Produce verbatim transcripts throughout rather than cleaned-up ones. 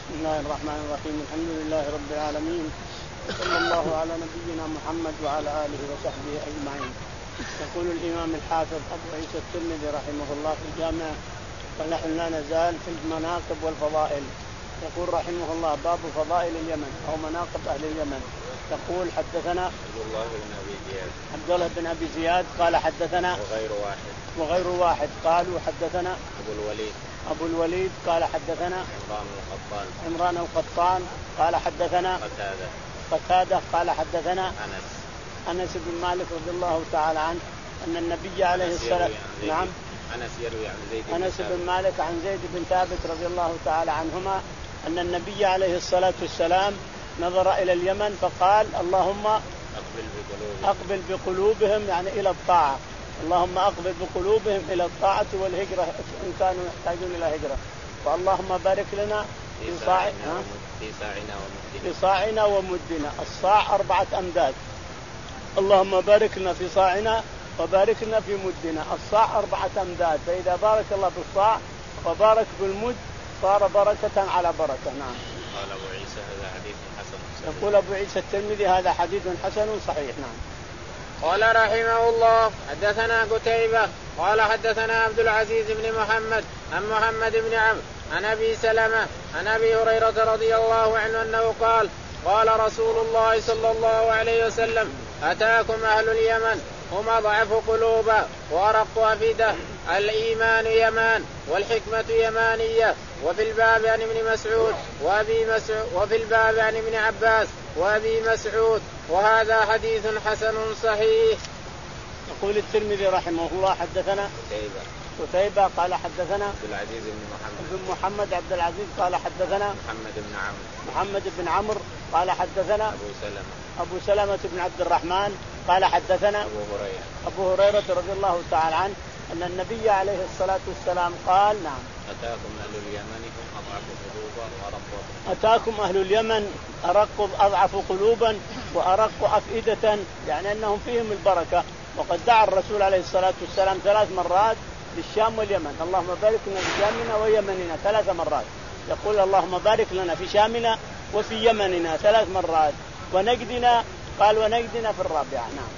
بسم الله الرحمن الرحيم. الحمد لله رب العالمين، صلى الله على نبينا محمد وعلى آله وصحبه أجمعين. يقول الإمام الحافظ أبو عيسى الترمذي رحمه الله في الجامع، ونحن لا نزال في المناقب والفضائل. يقول رحمه الله: باب فضائل اليمن أو مناقب أهل اليمن. يقول: حدثنا عبد الله بن أبي زياد عبد الله بن أبي زياد قال حدثنا وغير واحد وغير واحد قالوا حدثنا أبو الوليد أبو الوليد قال حدثنا عمران القطان عمران القطان قال حدثنا قتادة قتادة قال حدثنا أنس أنس بن مالك رضي الله تعالى عنه أن النبي عليه الصلاة نعم أنس يروي عن زيد بن أنس بن مالك عن زيد بن ثابت رضي الله تعالى عنهما أن النبي عليه الصلاة والسلام نظر إلى اليمن فقال: اللهم أقبل بقلوبهم أقبل بقلوبهم يعني إلى الطاعة، اللهم أقبل بقلوبهم إلى الطاعة والهجرة إن كانوا يحتاجون إلى هجرة، فاللهم بارك لنا في صاعنا في صاعنا ومدنا في صاعنا ومدنا. الصاع أربعة أمداد، اللهم بارك لنا في صاعنا وبارك لنا في مدنا. الصاع أربعة أمداد، فإذا بارك الله بالصاع وبارك بالمد صار بركة على بركة. نعم. قال أبو عيسى هذا حديث حسن صحيح. يقول أبو عيسى الترمذي هذا حديث حسن صحيح. نعم. قال رحمه الله: حدثنا قتيبة قال حدثنا عبد العزيز بن محمد عن محمد بن عمرو عن أبي سلمة عن أبي هريرة رضي الله عنه أنه قال: قال رسول الله صلى الله عليه وسلم: أتاكم أهل اليمن هم أضعف قلوبا وأرق أفئدة، الإيمان يمان والحكمة يمانية. وفي الباب عن ابن مسعود وأبي مسعود وفي الباب عن ابن عباس وأبي مسعود، وهذا حديث حسن صحيح. يقول الترمذي رحمه الله: حدثنا قتيبة قتيبة قال حدثنا عبد العزيز بن محمد بن محمد عبد العزيز قال حدثنا محمد بن عمرو محمد بن عمرو قال حدثنا أبو سلمة أبو سلمة بن عبد الرحمن قال حدثنا أبو هريرة أبو هريرة رضي الله تعالى عنه أن النبي عليه الصلاة والسلام قال: نعم أتاكم أهل اليمن هم أضعف قلوبا وأرق أتاكم أهل اليمن أرق أضعف قلوبا وأرق أفئدة، يعني أنهم فيهم البركة. وقد دعا الرسول عليه الصلاة والسلام ثلاث مرات للشام واليمن: اللهم بارك لنا في شامنا ويمننا ثلاث مرات. يقول: اللهم بارك لنا في شامنا وفي يمننا ثلاث مرات، ونجدنا قال ونجدنا في الرابعة. نعم.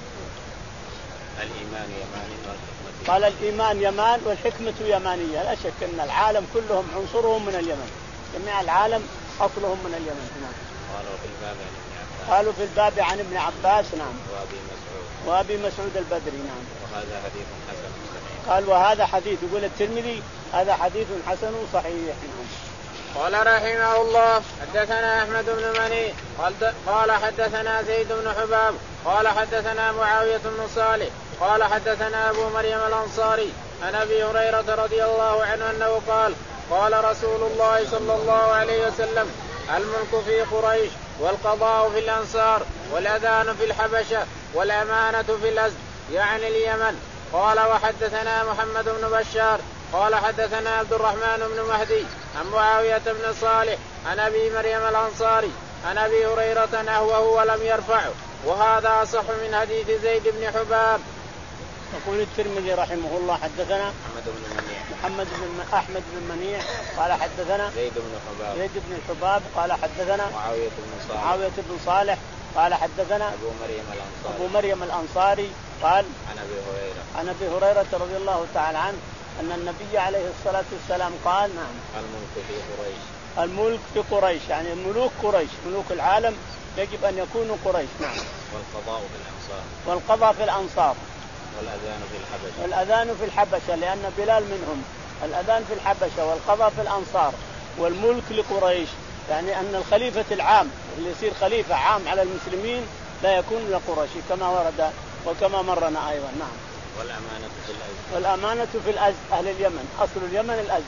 الإيمان يماني والحكمة قال: الإيمان يمان والحكمة يمانية. لا شك أن العالم كلهم عنصرهم من اليمن، جميع العالم أصلهم من اليمن. نعم. قالوا في الباب عن ابن عباس قالوا في الباب عن ابن عباس. نعم. وأبي مسعود وأبي مسعود البدري. نعم. وهذا حديث حسن صحيح. قال: وهذا حديث، يقول الترمذي هذا حديث حسن صحيح. نعم. قال رحمه الله: حدثنا أحمد بن مني قال حدثنا زيد بن حباب قال حدثنا معاوية بن صالح قال حدثنا أبو مريم الأنصاري عن أبي هريرة رضي الله عنه أنه قال: قال رسول الله صلى الله عليه وسلم: الملك في قريش والقضاء في الأنصار والأذان في الحبشة والأمانة في الأزد، يعني اليمن. قال: وحدثنا محمد بن بشار قال حدثنا عبد الرحمن بن مهدي عن معاوية بن صالح عن أبي مريم الأنصاري عن أبي هريرة نحوه ولم يرفعه، وهذا أصح من حديث زيد بن حباب. يقول الترمذي رحمه الله: حدثنا محمد بن منيع محمد بن أحمد بن منيع قال حدثنا زيد بن حباب زيد بن الحباب قال حدثنا معاوية بن صالح معاوية بن صالح قال حدثنا أبو مريم الأنصاري أبو مريم الأنصاري قال عن أبي هريرة عن أبي هريرة رضي الله تعالى عنه أن النبي عليه الصلاة والسلام قال: نعم. الملك في قريش الملك في قريش، يعني ملوك قريش، ملوك العالم يجب أن يكونوا قريش. نعم. والقضاء في الأنصار والقضاء في الأنصار والأذان في الحبشة والأذان في الحبشة لأن بلال منهم. الأذان في الحبشة والقضاء في الأنصار والملك لقريش، يعني أن الخليفة العام اللي يصير خليفة عام على المسلمين لا يكون لقريش كما ورد وكما مرنا أيضا. نعم. والأمانة في الأزد والأمانة في الأزد، أهل اليمن، أصل اليمن الأزد،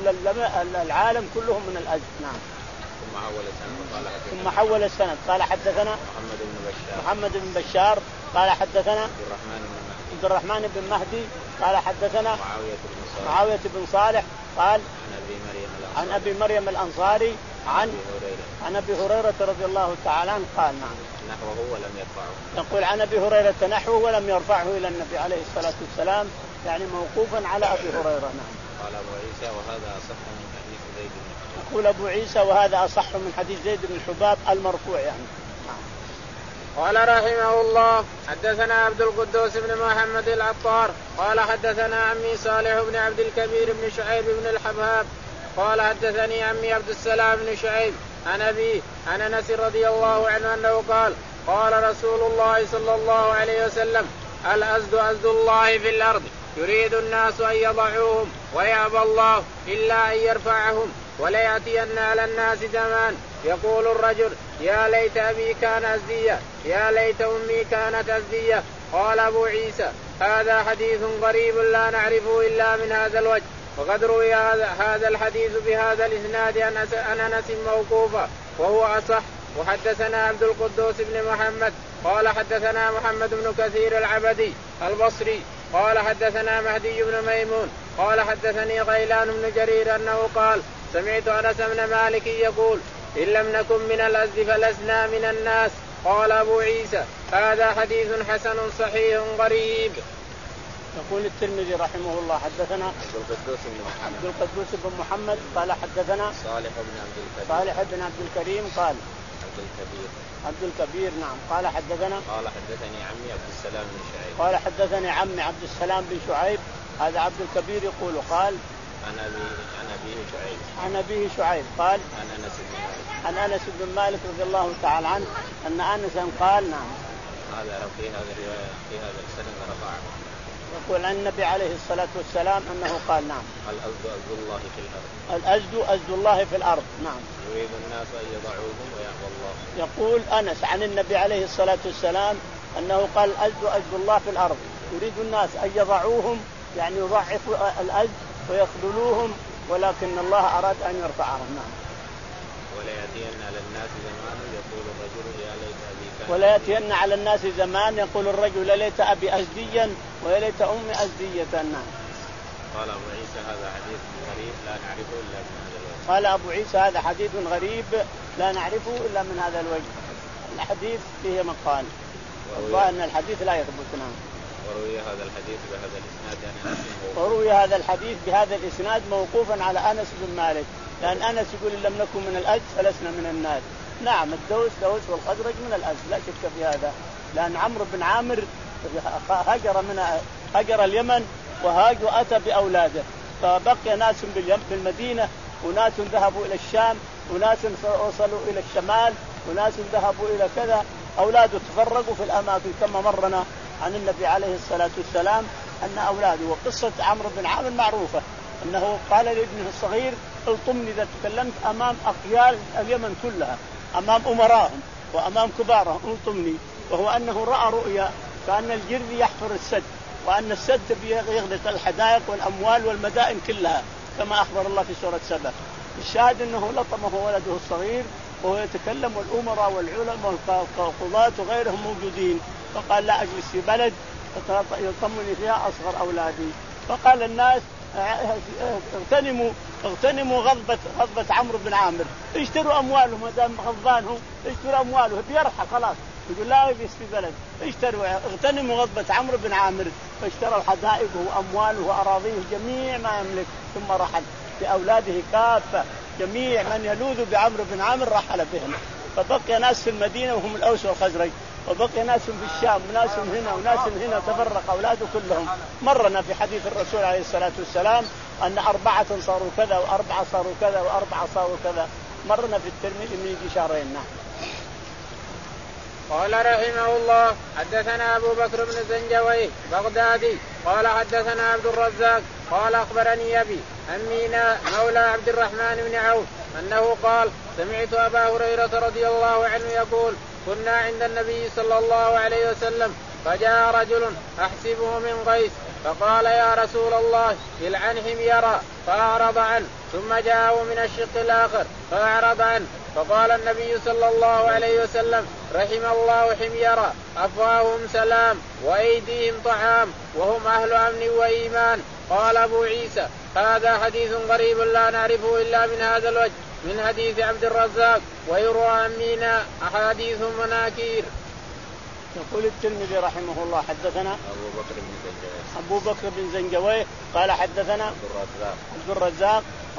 كل العالم كلهم من الأزد. نعم. ثم حول السند قال ثم حول السند قال حدثنا محمد بن بشار محمد بن بشار قال حدثنا عبد الرحمن بن مهدي عبد الرحمن بن مهدي قال حدثنا معاوية بن صالح معاوية بن صالح قال عن أبي مريم الأنصاري عن أبي مريم الأنصاري عن أبي هريرة عن أبي هريرة رضي الله تعالى عنه قال: نعم. نحوه ولم يرفعه. يقول عن أبي هريرة نحوه ولم يرفعه إلى النبي عليه الصلاة والسلام، يعني موقوفا على أبي هريرة. نعم. قال أبو عيسى: وهذا أصح من حديث زيد بن يقول أبو عيسى وهذا أصح من حديث زيد بن حباب المرفوع يعني. قال رحمه الله حدثنا عبد القدوس بن محمد العطار قال حدثنا عمي صالح بن عبد الكبير بن شعيب بن الحباب قال حدثني عمي عبد السلام بن شعيب عن أبيه عن أنس رضي الله عنه أنه قال قال رسول الله صلى الله عليه وسلم الأزد أزد الله في الأرض يريد الناس أن يضعوهم ويأبى الله إلا أن يرفعهم وليأتين على الناس زمان يقول الرجل يا ليت أبي كان أزديا يا ليت أمي كانت أزدية. قال أبو عيسى هذا حديث غريب لا نعرفه إلا من هذا الوجه وقد روي هذا الحديث بهذا الإسناد عن أنس موقوفا وهو أصح. وحدثنا عبد القدوس بن محمد قال حدثنا محمد بن كثير العبدي البصري قال حدثنا مهدي بن ميمون قال حدثني غيلان بن جرير أنه قال سمعت أنس بن مالك يقول إن لم نكن من الأزد فلسنا من الناس. قال أبو عيسى هذا حديث حسن صحيح غريب. يقول الترمذي رحمه الله حدثنا عبد القدوس بن محمد عبد القدوس بن محمد قال حدثنا صالح بن عبد الكريم صالح بن عبد الكريم قال عبد الكبير عبد الكبير نعم قال حدثنا قال حدثني عمي عبد السلام بن شعيب قال حدثني عمي عبد السلام بن شعيب. هذا عبد الكبير يقول قال عن أبي عن أبيه شعيب عن أبيه شعيب قال عن أنس بن مالك عن أنس بن مالك رضي الله تعالى عنه أن أنس قال نعم هذا في هذا الرواية في هذا السند رفعه يقول عن النبي عليه الصلاة والسلام أنه قال نعم الأزد أزد الله في الأرض الأزد أزد الله في الأرض نعم يريد الناس أن يضعوهم ويأبى الله. يقول أنس عن النبي عليه الصلاة والسلام أنه قال الأزد أزد الله في الأرض يريد الناس أن يضعوهم يعني يضعفوا الأزد ويخذلوهم ولكن الله أراد أن يرفعهم. نعم. ولا يأتين على الناس زمان يقول الرجل يا ليت أبي كان ولا يأتين على الناس زمان يقول الرجل يا ليت أبي أزديا ويا ليت أمي أزدية. نعم. قال أبو عيسى هذا حديث غريب لا نعرفه إلا من هذا الوجه. قال أبو عيسى هذا حديث غريب لا نعرفه إلا من هذا الوجه. الحديث فيه مقال والله أن الحديث لا يثبت. نعم. وروي هذا الحديث بهذا الإسناد يعني وروي هذا الحديث بهذا الإسناد موقوفا على أنس بن مالك لأن أنس يقول إن لم نكن من الأزد فلسنا من الناس. نعم الدوس دوس والخزرج من الأزد لا شك في هذا لأن عمرو بن عامر هجر من هجر اليمن وهاج وأتى بأولاده فبقي ناس في المدينة وناس ذهبوا إلى الشام وناس وصلوا إلى الشمال وناس ذهبوا إلى كذا. أولاده تفرقوا في الأماكن كما مرنا عن النبي عليه الصلاة والسلام أن أولاده. وقصة عمرو بن عامر معروفة أنه قال لابنه الصغير الطمني إذا تكلمت أمام أقيال اليمن كلها أمام أمراهم وأمام كبارهم الطمني. وهو أنه رأى رؤيا كأن الجرذ يحفر السد وأن السد يغلق الحدائق والأموال والمدائن كلها كما أخبر الله في سورة سبأ. الشاهد أنه لطمه ولده الصغير وهو يتكلم والأمراء والعلماء والقضاة وغيرهم موجودين فقال لا أجلس في بلد يطمني فيها أصغر أولادي. فقال الناس اغتنموا اغتنموا غضبة غضبة عمرو بن عامر اشتروا أمواله ما دام غضبانهم اشتروا أمواله بيرحى خلاص يقول لا يجلس في بلد اشتروا اغتنموا غضبة عمرو بن عامر فاشتروا حدائقه وأمواله وأراضيه جميع ما يملك ثم رحل بأولاده كافة جميع من يلوذ بعمرو بن عامر رحل بهم. فبقي ناس في المدينة وهم الأوس والخزرج وبقي ناس في الشام وناس هنا وناس هنا تفرق أولاده كلهم. مرنا في حديث الرسول عليه الصلاة والسلام أن أربعة صاروا كذا وأربعة صاروا كذا وأربعة صاروا كذا. مرنا في الترمذي من يجي شهرين. قال رحمه الله حدثنا أبو بكر بن زنجويه بغدادي قال حدثنا عبد الرزاق قال أخبرني أبي عن ميناء مولى عبد الرحمن بن عوف أنه قال سمعت أبا هريرة رضي الله عنه يقول كنا عند النبي صلى الله عليه وسلم فجاء رجل أحسبه من قيس فقال يا رسول الله العن حميرا فأعرض عنه ثم جاءه من الشق الآخر فأعرض عنه فقال النبي صلى الله عليه وسلم رحم الله حميرا أفواههم سلام وأيديهم طعام وهم أهل أمن وإيمان. قال أبو عيسى هذا حديث غريب لا نعرفه إلا من هذا الوجه من حديث عبد الرزاق ويروى عن ميناء أحاديث مناكير. يقول الترمذي رحمه الله حدثنا أبو بكر بن زنجويه أبو بكر بن زنجويه قال حدثنا عبد الرزاق عبد الرزاق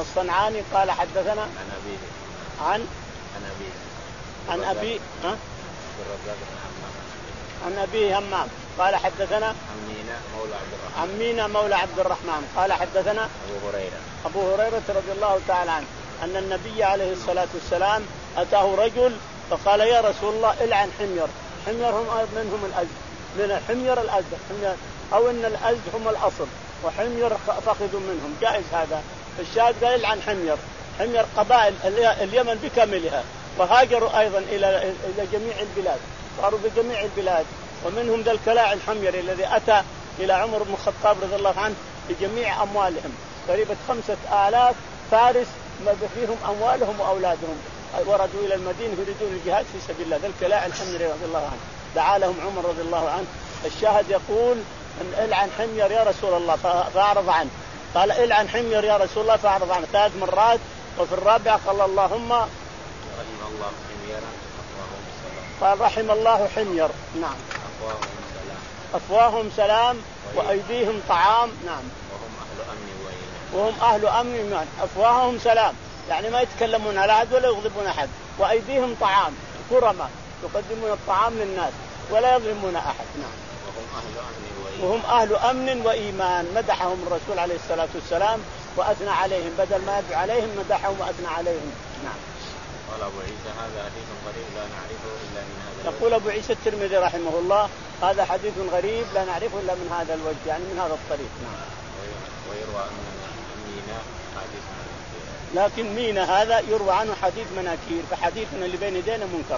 الصنعاني قال حدثنا عن أبيه عن عن أبيه عن أبي ها عبد الرزاق بن همام عن أبي همام قال حدثنا عن مينا مولى عبد الرحمن عن مينا مولى عبد الرحمن قال حدثنا أبو هريرة أبو هريرة رضي الله تعالى عنه أن النبي عليه الصلاة والسلام أتاه رجل فقال يا رسول الله العن حمير. حمير هم منهم الأزد، من الحمير الأزد حمير، أو أن الأزد هم الأصل وحمير فخذوا منهم، جائز هذا. الشاهد قال العن حمير. حمير قبائل اليمن بكاملها، وهاجروا أيضا إلى إلى جميع البلاد، صاروا بجميع البلاد، ومنهم ذا الكلاع الحميري الذي أتى إلى عمر بن الخطاب رضي الله عنه بجميع أموالهم، قريبة خمسة آلاف فارس ما فيهم أموالهم وأولادهم، وردوا إلى المدينة يريدون الجهاد في سبيل الله. ذا الكلاع الحميري رضي الله عنه دعا لهم عمر رضي الله عنه. الشاهد يقول أن العن حمير يا رسول الله فأعرض عنه. قال العن حمير يا رسول الله فأعرض عنه ثلاث مرات، وفي الرابعة قال اللهم رحم الله حميرا أفواههم سلام. قال رحم الله حمير. نعم. أفواههم سلام. أفواههم سلام وأيديهم طعام. نعم. وهم أهل أمن وإيمان. وهم أهل أمن وإيمان. أفواههم سلام يعني ما يتكلمون على أحد ولا يغضبون أحد، وأيديهم طعام كرمة يقدمون الطعام للناس ولا يظلمون أحد. نعم. وهم أهل أمن وإيمان. وهم أهل أمن وإيمان. مدحهم الرسول عليه الصلاة والسلام وأثنى عليهم، بدل ما يدعو عليهم مدحهم وأثنى عليهم. نعم. قال أبو عيسى هذا حديث غريب لا نعرفه إلا من هذا الوجه. يقول أبو عيسى الترمذي رحمه الله هذا حديث غريب لا نعرفه إلا من هذا الوجه، يعني من هذا الطريق. نعم. ويروى أن مينا حديث مناكير. لكن مينا هذا يروى عنه حديث مناكير، فحديثنا اللي بين يدينا منكر.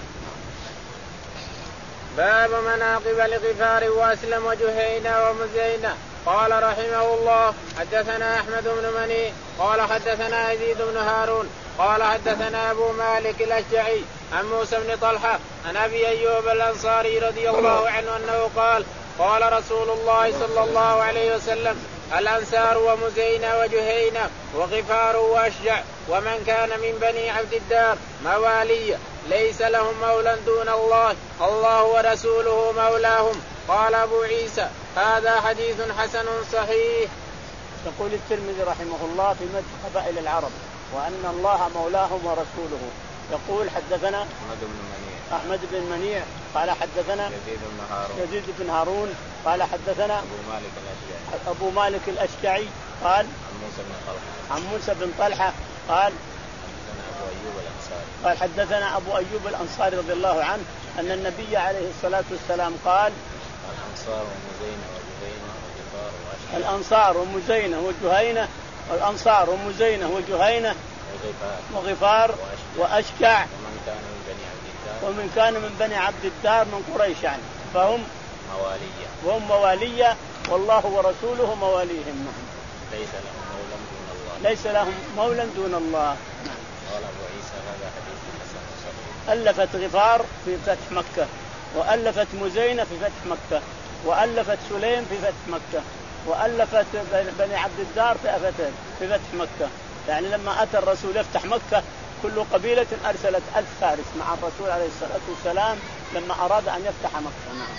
باب مناقب لغفار وأسلم وجهينة ومزينة. قال رحمه الله حدثنا أحمد بن مني قال حدثنا يزيد بن هارون قال حدثنا أبو مالك الأشجعي عن موسى بن طلحة عن أبي أيوب الأنصاري رضي الله عنه أنه قال قال رسول الله صلى الله عليه وسلم الأنصار ومزينة وجهينة وغفار وأشجع ومن كان من بني عبد الدار موالي ليس لهم مولى دون الله، الله ورسوله مولاهم. قال أبو عيسى هذا حديث حسن صحيح. يقول الترمذي رحمه الله في مدح قبائل العرب وأن الله مولاهم ورسوله. يقول حدثنا أحمد بن منيع أحمد بن منيع قال حدثنا يزيد بن هارون يزيد بن هارون قال حدثنا أبو مالك الأشجعي أبو مالك الأشجعي قال عن موسى بن طلحة عن موسى بن طلحة قال حدثنا أبو أيوب الأنصاري قال حدثنا أبو أيوب الأنصاري رضي الله عنه أن النبي عليه الصلاة والسلام قال الأنصار ومزينة وجهينة وغفار وأشجع. الأنصار ومزينة وجهينة الأنصار ومزينة وجهينة وغفار, وغفار وأشجع ومن كان من بني عبد الدار ومن كان من بني عبد الدار من قريش يعني فهم موالية وهم موالية والله ورسوله مواليهم. نعم. ليس لهم مولى دون الله ليس لهم مولى دون الله. نعم. قال أبو عيسى هذا حديث حسن صحيح. ألفت غفار في فتح مكة، وألفت مزينة في فتح مكة، وألفت سليم في فتح مكة، وألفت بني عبد الدار في أفتين في فتح مكة. يعني لما أتى الرسول يفتح مكة كل قبيلة أرسلت ألف فارس مع الرسول عليه الصلاة والسلام لما أراد أن يفتح مكة. نعم.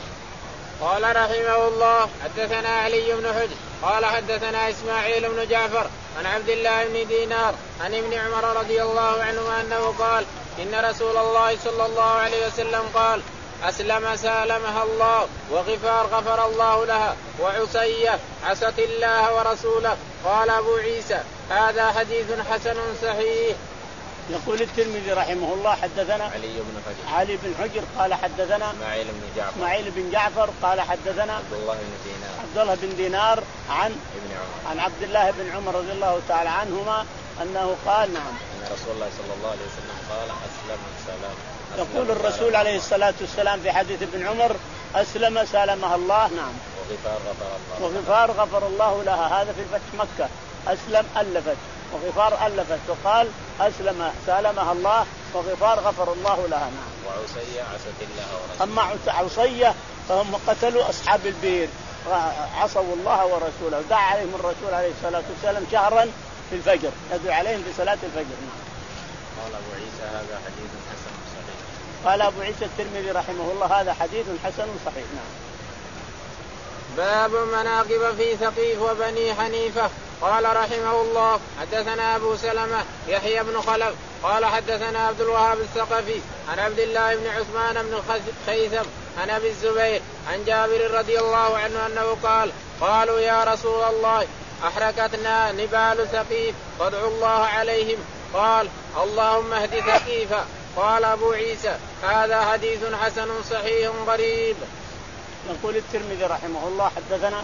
قال رحمه الله حدثنا علي بن حجر قال حدثنا إسماعيل بن جعفر عن عبد الله بن دينار عن ابن عمر رضي الله عنه أنه قال إن رسول الله صلى الله عليه وسلم قال أسلم سالمها الله، وغفار غفر الله لها، وعصية عصت الله ورسوله. قال أبو عيسى هذا حديث حسن صحيح. يقول الترمذي رحمه الله حدثنا علي بن حجر علي بن حجر قال حدثنا إسماعيل بن جعفر إسماعيل بن جعفر قال حدثنا عبد الله بن دينار عبد الله بن دينار عن ابن عمر عن عبد الله بن عمر رضي الله تعالى عنهما أنه قال نعم أن رسول الله صلى الله عليه وسلم قال أسلم سلام. يقول الرسول عليه الصلاة والسلام في حديث ابن عمر أسلم سالمها الله. نعم. وغفار غفر الله وغفار غفر الله لها. هذا في فتح مكة. أسلم ألفت وغفار ألفت وقال أسلم سالمها الله وغفار غفر الله لها. نعم. وعصية عصت الله ورسوله. أما عصية فهم قتلوا أصحاب البير عصوا الله ورسوله. دعا عليهم الرسول عليه الصلاة والسلام شهرا في الفجر يدعو عليهم في صلاة الفجر. نعم. قال أبو عيسى هذا حديث حسن صحيح. قال أبو عيسى الترمذي رحمه الله هذا حديث حسن صحيح. نعم. باب مناقب في ثقيف وبني حنيفة. قال رحمه الله حدثنا أبو سلمة يحيى بن خلف قال حدثنا عبد الوهاب الثقفي عن عبد الله بن عثمان بن خيثم عن أبي الزبير عن جابر رضي الله عنه أنه قال قالوا يا رسول الله أحرقتنا نبال ثقيف فادعوا الله عليهم. قال اللهم اهد ثقيفا. قال أبو عيسى هذا حديث حسن صحيح غريب. يقول الترمذي رحمه الله حدثنا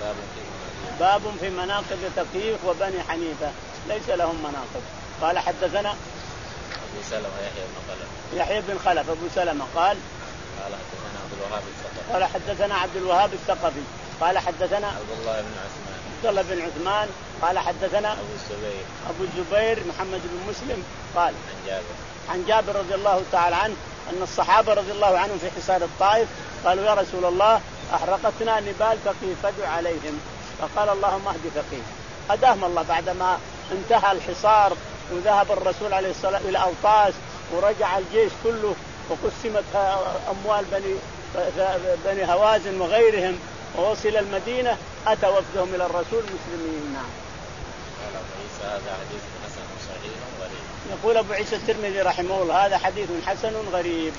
باب في مناقب ثقيف وبني حنيفة ليس لهم مناقب. قال حدثنا أبو سلمة يحيى بن خلف يحيى بن خلف أبو سلمة قال قال حدثنا عبد الوهاب الثقفي قال حدثنا عبد الوهاب الثقفي قال حدثنا عبد الله بن عثمان عبد الله بن عثمان قال حدثنا أبو الزبير أبو الزبير محمد بن مسلم قال عن جابر عن جابر رضي الله تعالى عنه أن الصحابة رضي الله عنهم في حصار الطائف قالوا يا رسول الله أحرقتنا نبال ثقيف فادع عليهم. فقال اللهم اهد ثقيف. هداهم الله بعدما انتهى الحصار وذهب الرسول عليه الصلاة والسلام إلى أوطاس ورجع الجيش كله وقسمت أموال بني بني هوازن وغيرهم ووصل المدينة أتى وفدهم إلى الرسول مسلمين. قال أبو عيسى هذا حديث حسن صحيح غريب. يقول أبو عيسى الترمذي رحمه الله هذا حديث حسن غريب.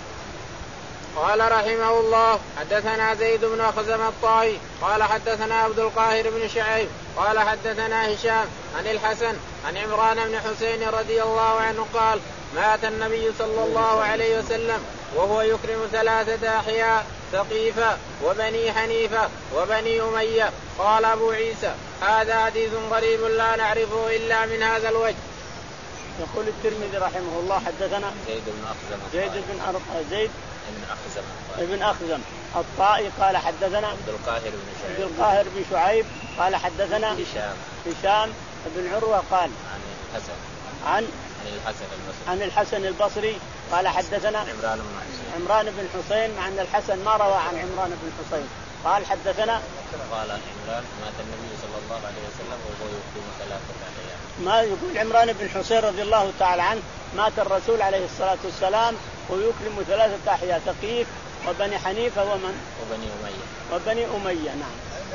قال رحمه الله حدثنا زيد بن خزم الطائي قال حدثنا عبد القاهر بن شعيب قال حدثنا هشام عن الحسن عن عمران بن حسين رضي الله عنه قال مات النبي صلى الله عليه وسلم وهو يكرم ثلاثة أحياء ثقيفة وبني حنيفة وبني أمية. قال أبو عيسى هذا حديث غريب لا نعرفه إلا من هذا الوجه. يقول الترمذي رحمه الله حدثنا زيد بن أخزم زيد بن أر... زيد بن أخزم ابن أخزم الطائي قال حدثنا عبد القاهر بن شعيب عبد القاهر بن شعيب قال حدثنا هشام هشام بن عروة قال عن الحسن عن عن الحسن البصري عن الحسن البصري قال حدثنا عمران بن حسين عمران بن حسين مع أن الحسن ما روى عن عمران بن حسين. قال حدثنا قال عمران مات النبي صلى الله عليه وسلم وهو يقيم ثلاثة أحياء. ما يقول عمران بن حسين رضي الله تعالى عنه مات الرسول عليه الصلاة والسلام ويكرم ثلاثة أحياء ثقيف وبني حنيفة ومن وبني أمية وبني أمية. نعم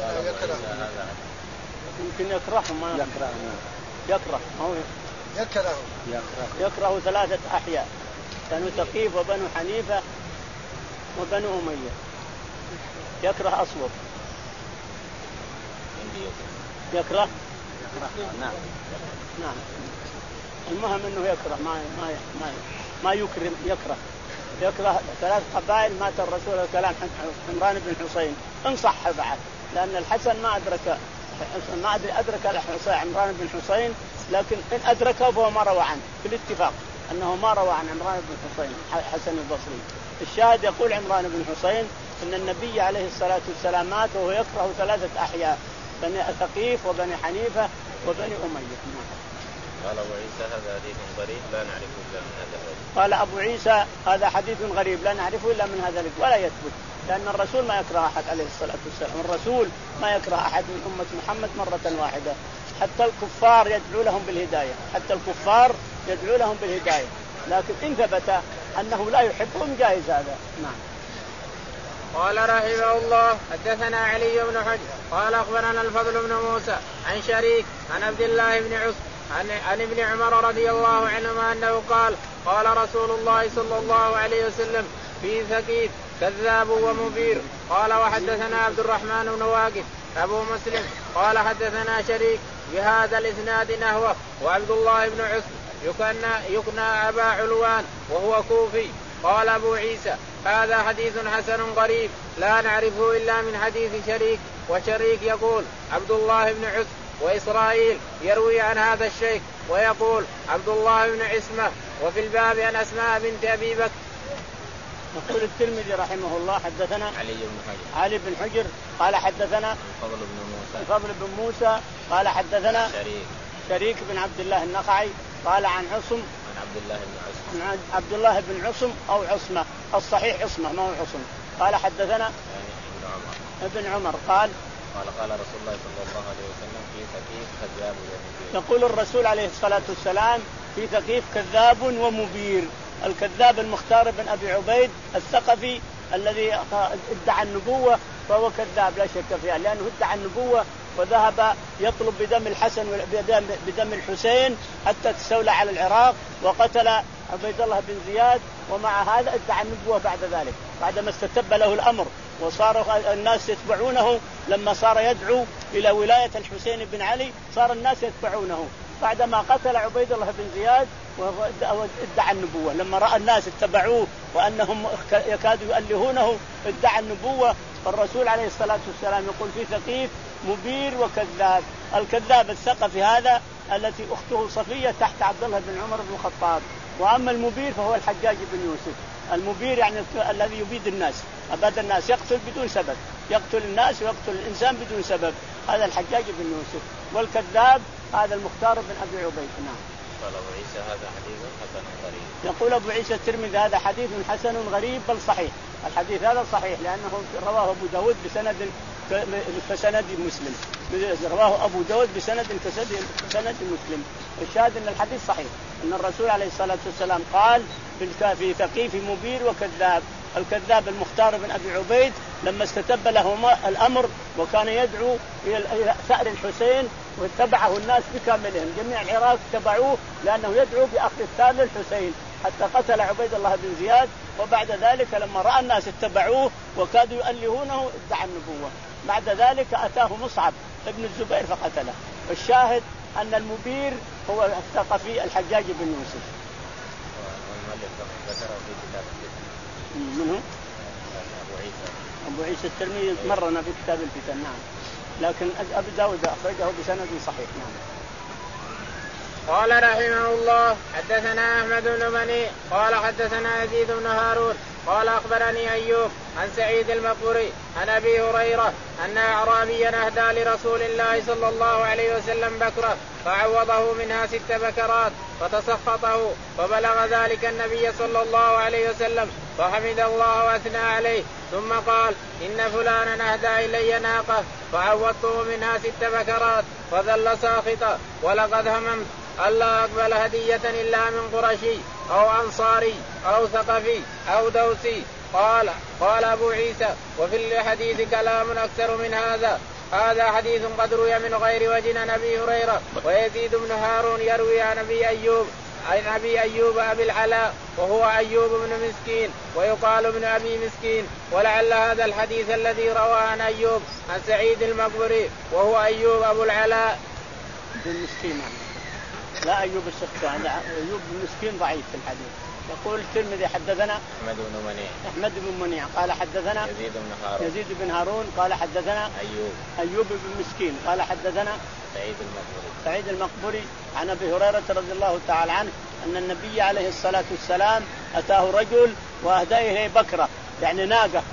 يمكن يكره ما يكره يكره هو يكره يكره ثلاثة أحياء بنو ثقيف وبنو حنيفة وبنو أمية يكره أصوب يكره نعم نعم المهم انه يكره ما ما ما ما يكرم يكره يكره ثلاث قبائل مات الرسول الكلام عمران بن حسين ان صح بعد لان الحسن ما ادرك ما ادرك عمران بن حسين لكن ان ادركه فهو ما روى عنه بالاتفاق انه ما روى عن عمران بن حسين حسن البصري. الشاهد يقول عمران بن حسين ان النبي عليه الصلاة والسلام مات وهو يكره ثلاثة احياء بني ثقيف وبني حنيفة وبني أمية. قال أبو عيسى هذا حديث غريب لا نعرفه إلا من هذا الوجه. قال أبو عيسى هذا حديث غريب لا نعرفه إلا من هذا الوجه ولا يثبت لأن الرسول ما يكره أحد عليه الصلاة والسلام. الرسول ما يكره أحد من أمة محمد مرة واحدة حتى الكفار يدعو لهم بالهداية حتى الكفار يدعو لهم بالهداية لكن إن ثبت أنه لا يحبهم جائز هذا. نعم. قال رحمه الله حدثنا علي بن حجر قال أخبرنا الفضل بن موسى عن شريك عن عبد الله بن عص عن, عن ابن عمر رضي الله عنهما أنه قال قال رسول الله صلى الله عليه وسلم في ثقيف كذاب ومبير. قال وحدثنا عبد الرحمن بن واقف أبو مسلم قال حدثنا شريك بهذا الإسناد نحوه وعبد الله بن عص يكنى, يكنى أبا علوان وهو كوفي. قال أبو عيسى هذا حديث حسن غريب لا نعرفه إلا من حديث شريك. وشريك يقول عبد الله بن عث وإسرائيل يروي عن هذا الشيخ ويقول عبد الله بن عصمة. وفي الباب عن أسماء بنت أبي بكر. يقول الترمذي رحمه الله حدثنا علي بن حجر علي بن حجر قال حدثنا الفضل بن موسى الفضل بن موسى قال حدثنا شريك شريك بن عبد الله النخعي قال عن عصم عن عبد الله بن عصم عن عبد الله بن عصم أو عصمة الصحيح عصمة ما هو عصم. قال حدثنا يعني ابن عمر ابن عمر قال قال قال رسول الله صلى الله عليه وسلم في ثقيف كذاب ومبير. يقول الرسول عليه الصلاة والسلام في ثقيف كذاب ومبير. الكذاب المختار بن أبي عبيد الثقفي الذي ادعى النبوة فهو كذاب لا شك فيها، لأنه ادعى النبوة وذهب يطلب بدم الحسن بدم, بدم الحسين حتى تستولى على العراق وقتل عبيد الله بن زياد، ومع هذا ادعى النبوة بعد ذلك بعدما استتب له الأمر وصار الناس يتبعونه. لما صار يدعو إلى ولاية الحسين بن علي صار الناس يتبعونه بعدما قتل عبيد الله بن زياد وادعى النبوة. لما رأى الناس اتبعوه وأنهم يكادوا يؤلهونه ادعى النبوة. فالرسول عليه الصلاة والسلام يقول في ثقيف مبير وكذاب. الكذاب الثقفي هذا التي أخته صفية تحت عبد الله بن عمر بن الخطاب، وأما المبير فهو الحجاج بن يوسف. المبير يعني الذي يبيد الناس، أباد الناس، يقتل بدون سبب، يقتل الناس ويقتل الإنسان بدون سبب، هذا الحجاج بن يوسف. والكذاب هذا المختار بن أبي عبيد. نعم. قال أبو عيسى هذا حديث حسن غريب. يقول أبو عيسى الترمذي هذا حديث حسن غريب بل صحيح. الحديث هذا صحيح لأنه رواه أبو داود بسند كسند مسلم، رواه أبو داود بسند كسند مسلم. الشاهد أن الحديث صحيح، أن الرسول عليه الصلاة والسلام قال في ثقيف مبير وكذاب. الكذاب المختار بن أبي عبيد لما استتب له الأمر وكان يدعو إلى ثأر الحسين واتبعه الناس بكاملهم، جميع العراق تبعوه لأنه يدعو بأخذ الثأر للحسين حتى قتل عبيد الله بن زياد. وبعد ذلك لما رأى الناس اتبعوه وكادوا يؤلهونه ادعى النبوة. بعد ذلك أتاه مصعب ابن الزبير فقتله. الشاهد أن المبير هو الثقفي الحجاج بن يوسف. منه؟ أبو عيسى. أبو عيسى الترمذي مرنا في كتاب الفتن. نعم. لكن أبو داود أخرجه بسند صحيح. نعم. قال رحمه الله حدثنا أحمد بن مني قال حدثنا يزيد بن هارون قال أخبرني أيوب عن سعيد المقبري عن أبي هريرة أن أعرابيا أهدى لرسول الله صلى الله عليه وسلم بكرة فعوضه منها ست بكرات فتسخطه، فبلغ ذلك النبي صلى الله عليه وسلم فحمد الله وأثنى عليه، ثم قال إن فلانا أهدى إلي ناقة فعوضته منها ست بكرات فظل ساخطا، ولقد هممت ألا أقبل هدية إلا من قرشي أو أنصاري أو ثقفي أو دوسي. قال قال أبو عيسى وفي الحديث كلام أكثر من هذا. هذا حديث قد روي من غير وجه عن أبي هريرة، ويزيد بن هارون يروي عن أبي أيوب عن أبي أيوب أبي العلاء وهو أيوب بن مسكين ويقال ابن أبي مسكين، ولعل هذا الحديث الذي روى عن أيوب عن سعيد المقبري وهو أيوب أبو العلاء بن مسكين، لا أيوب السختياني، أيوب بن مسكين ضعيف في الحديث. يقول الترمذي حدثنا أحمد بن منيع أحمد بن منيع قال حدثنا يزيد بن هارون يزيد بن هارون قال حدثنا أيوب أيوب بن مسكين قال حدثنا سعيد المقبري سعيد المقبري عن أبي هريرة رضي الله تعالى عنه أن النبي عليه الصلاة والسلام أتاه رجل وأهدى إليه بكرة، يعني ناقة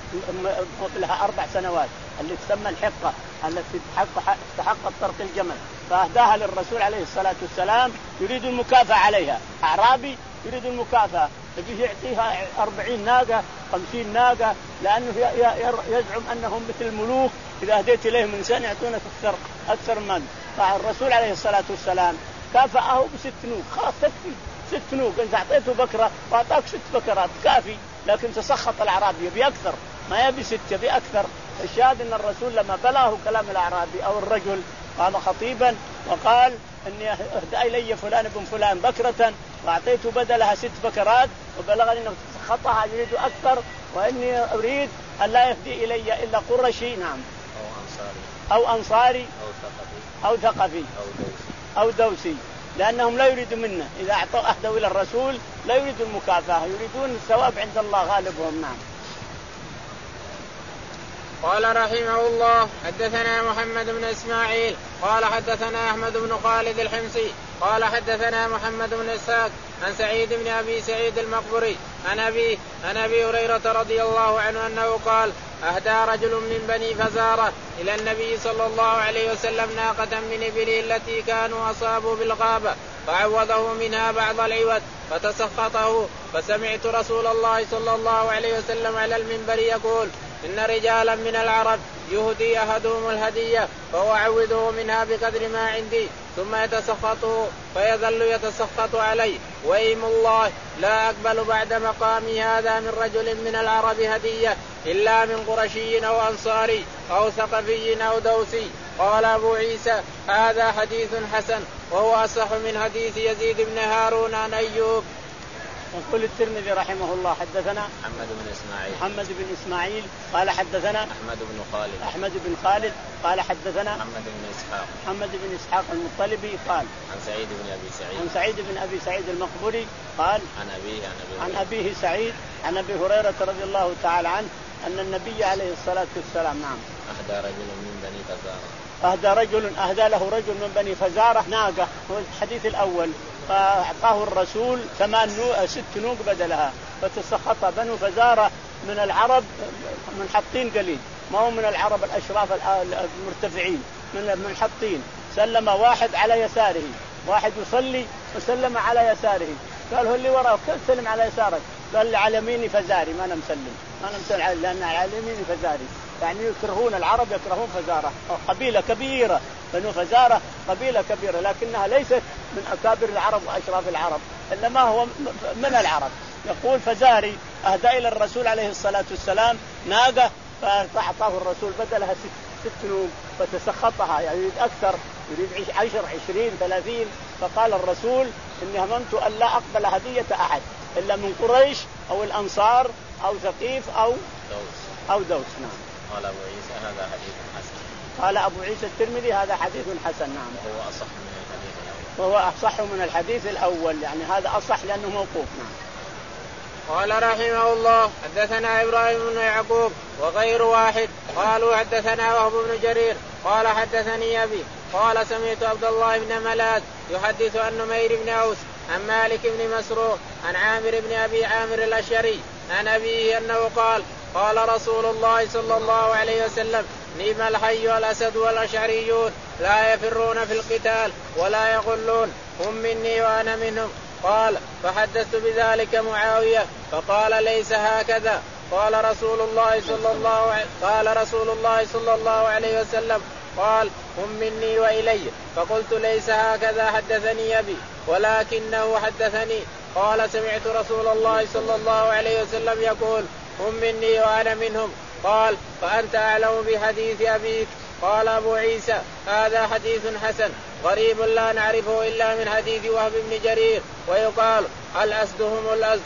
لها أربع سنوات اللي تسمى الحقة التي استحقت طرق الجمل، فأهداها للرسول عليه الصلاة والسلام يريد المكافأة عليها. أعرابي يريد المكافأة، فبيه يعطيها أربعين ناقة خمسين ناقة، لأنه يزعم أنهم مثل الملوك إذا هديت إليهم إنسان يعطونك أكثر أكثر من. فالرسول عليه الصلاة والسلام كافأه بست نوق، خلاص تكفي ست نوق، إذا أعطيته بكرة وأعطاك ست بكرات كافي، لكن تسخط الأعرابي يبي أكثر، ما يبي ست يبي أكثر. الشاهد أن الرسول لما بلغه كلام الأعرابي أو الرجل قام خطيبا وقال إني أهدى إلي فلان بن فلان بكرة وأعطيته بدلها ست بكرات، وبلغني أنه تسخطها يريد أكثر، وإني أريد أن لا يهدي إلي إلا قرشي نعم أو أنصاري أو أنصاري أو أو ثقفي ثقفي أو دوسي أو دوسي، لأنهم لا يريدوا منه إذا أعطوا أهدوا إلى الرسول لا يريدوا المكافأة، يريدون الثواب عند الله غالبهم. نعم. قال رحمه الله حدثنا محمد بن إسماعيل قال حدثنا أحمد بن خالد الحمصي قال حدثنا محمد بن إسحاق عن سعيد بن أبي سعيد المقبري عن أبي عن أبي هريرة رضي الله عنه أنه قال أهدى رجل من بني فزارة إلى النبي صلى الله عليه وسلم ناقة من إبله التي كانوا أصابوا بالغابة فعوضه منها بعض العوض فتسخطه، فسمعت رسول الله صلى الله عليه وسلم على المنبر يقول إن رجالا من العرب يهدي أحدهم الهدية فهو عوضه منها بقدر ما عندي ثم يتسخطه فيظل يتسخط عليه، وإيم الله لا أقبل بعد مقامي هذا من رجل من العرب هدية إلا من قرشي أو أنصاري أو ثقفي أو دوسي. قال أبو عيسى هذا حديث حسن وهو أصح من حديث يزيد بن هارون عن أيوب. يقول الترمذي رحمه الله حدثنا محمد بن إسماعيل محمد بن إسماعيل قال حدثنا أحمد بن خالد أحمد بن خالد قال حدثنا محمد بن إسحاق محمد بن إسحاق المطلبي قال عن سعيد بن أبي سعيد عن سعيد بن أبي سعيد المقبري قال عن أبيه عن, أبي عن أبيه سعيد عن أبي هريرة رضي الله تعالى عنه أن النبي عليه الصلاة والسلام نعم أهدى رجل من بني فزارة أهدى رجل أهدى له رجل من بني فزارة ناقة. هو الحديث الأول فأعطاه الرسول ثمان نو... ست نوق بدلها فتسخط بنو فزارة من العرب منحطين قليل ما هو من العرب الأشراف المرتفعين من منحطين. سلم واحد على يساره واحد يصلي وسلم على يساره قال هو اللي وراء سلم على يسارك قال لي على يميني فزاري ما نمسلم ما نمسلم لأن على يميني فزاري يعني يكرهون العرب يكرهون فزارة قبيلة كبيرة بنو فزارة قبيلة كبيرة لكنها ليست من أكابر العرب وأشراف العرب إنما هو من العرب. يقول فزاري أهدى إلى الرسول عليه الصلاة والسلام ناقة فأعطاه الرسول بدلها ست, ست نوق فتسخطها يعني يريد أكثر يريد عشر عشرين ثلاثين. فقال الرسول إني هممت أن لا أقبل هدية أحد إلا من قريش أو الأنصار أو ثقيف أو دوس أو دوس. نعم. قال أبو عيسى هذا حديث حسن. قال أبو عيسى الترمذي هذا حديث حسن. نعم. وهو أصح من الحديث الأول. وهو أصح من الحديث الأول يعني هذا أصح لأنه موقوف. نعم. قال رحمه الله حدثنا إبراهيم بن يعقوب وغير واحد قالوا حدثنا وهب بن جرير قال حدثني أبي قال سمعت عبد الله بن ملاذ يحدث عن نمير بن أوس عن مالك بن مسروق عن عامر بن أبي عامر الأشعري عن أبيه أنه قال قال رسول الله صلى الله عليه وسلم نعم الحي والأسد والأشعريون لا يفرون في القتال ولا يغلون هم مني وأنا منهم. قال فحدثت بذلك معاوية فقال ليس هكذا. قال رسول الله صلى الله عليه قال رسول الله صلى الله عليه وسلم قال هم مني وإلي. فقلت ليس هكذا حدثني أبي ولكنه حدثني. قال سمعت رسول الله صلى الله عليه وسلم يقول هم مني وأنا منهم. قال فأنت أعلم بحديث أبيك. قال أبو عيسى هذا حديث حسن غريب لا نعرفه إلا من حديث وهب بن جرير ويقال الأسد هم الأسد.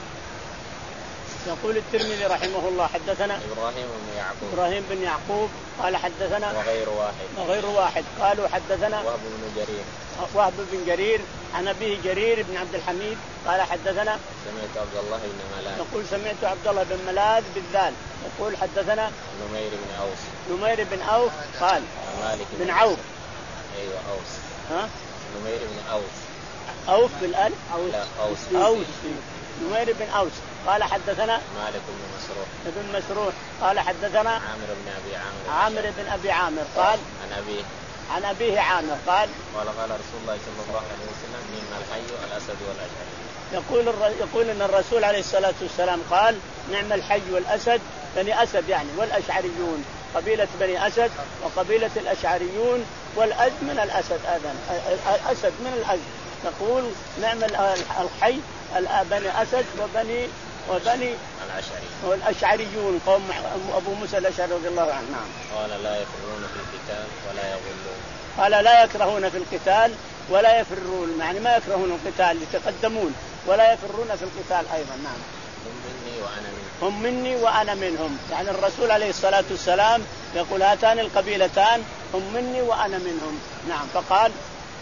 يقول الترمذي رحمه الله حدثنا إبراهيم بن يعقوب إبراهيم بن يعقوب قال حدثنا وغير واحد وغير واحد قالوا حدثنا وهب بن جرير وهب بن جرير عن أبيه جرير بن عبد الحميد قال حدثنا سمعت عبد الله بن ملاذ يقول سمعت عبد الله بن ملاذ بالذال يقول حدثنا نمير بن أوس نمير بن أوس قال مالك بن عوف أيوة أوس ها نمير بن أوس أوف بالألف أوس لا أوس أوس نمير بن أوس قال حدثنا مالك بن مسروق ابن مسروق قال حدثنا عامر بن أبي عامر عامر بن أبي عامر قال عن أبيه عن أبيه عامر قال قال قال رسول الله صلى الله عليه وسلم نعم الحي الأسد والأشعري. يقول الر... يقول ان الرسول عليه الصلاه والسلام قال نعم الحي والاسد بني اسد يعني والاشعريون قبيله بني اسد وقبيله الاشعريون والأز من الاسد اذن الاسد من الازد. يقول نعم الحي بني اسد وبني وبني الاشعري والاشعريون قوم ابو موسى الاشعري رضي الله عنه. نعم. قال لا يفرون في القتال ولا يغلون. قال لا يكرهون في القتال ولا يفرون يعني ما يكرهون القتال يتقدمون ولا يفرون في القتال ايضا. نعم. هم مني وانا منهم. هم مني وانا منهم يعني الرسول عليه الصلاه والسلام يقول هاتان القبيلتان هم مني وانا منهم. نعم. فقال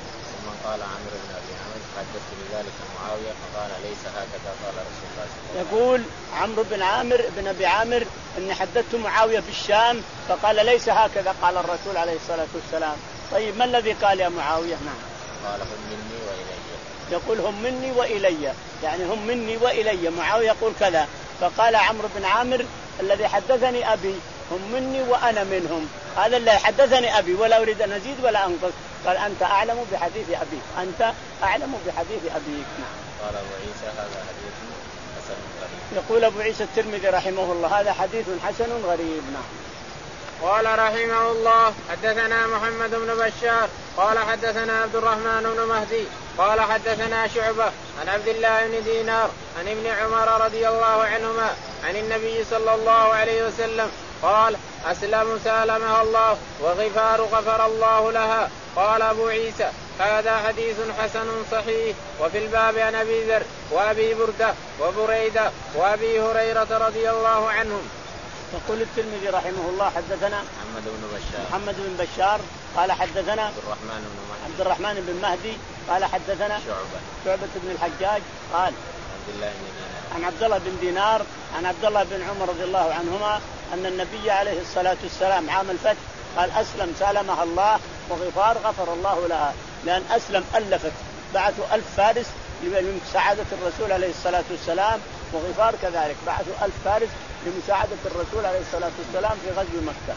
ثم قال عمرو بن ابي عامر حدثت بذلك معاويه فقال ليس هكذا قال رسول الله صلى الله عليه وسلم. يقول عمرو بن عامر بن ابي عامر اني حدثت معاويه في الشام فقال ليس هكذا قال الرسول عليه الصلاه والسلام. طيب ما الذي قال يا معاويه؟ نعم. قال هم مني والي. يقول هم مني والي يعني هم مني والي. معاويه يقول كذا فقال عمرو بن عامر الذي حدثني ابي هم مني وانا منهم. هذا اللي حدثني ابي ولا اريد ان ازيد ولا انقص. قال انت اعلم بحديث ابيك انت اعلم بحديث ابيك. نعم. قال ابو عيسى هذا حديث حسن غريب. يقول ابو عيسى الترمذي رحمه الله هذا حديث حسن غريب. نعم. قال رحمه الله حدثنا محمد بن بشار قال حدثنا عبد الرحمن بن مهدي قال حدثنا شعبة عن عبد الله بن دينار عن ابن عمر رضي الله عنهما عن النبي صلى الله عليه وسلم قال أسلم سالمها الله وغفار غفر الله لها. قال أبو عيسى هذا حديث حسن صحيح. وفي الباب عن أبي ذر وأبي بردة وبريدة وأبي هريرة رضي الله عنهم. يقول الترمذي رحمه الله حدثنا محمد بن بشار محمد بن بشار قال حدثنا عبد الرحمن بن مهدي عبد الرحمن بن مهدي قال حدثنا شعبة شعبة بن الحجاج قال عبد الله بن دينار عن عبد الله بن دينار عن عبد الله بن عمر رضي الله عنهما أن النبي عليه الصلاة والسلام عام الفتح قال أسلم سالمها الله وغفار غفر الله لها. لأن أسلم ألفت بعثوا ألف فارس لمساعدة الرسول عليه الصلاة والسلام وغفار كذلك بعثوا ألف فارس لمساعدة الرسول عليه الصلاة والسلام في غزو مكة.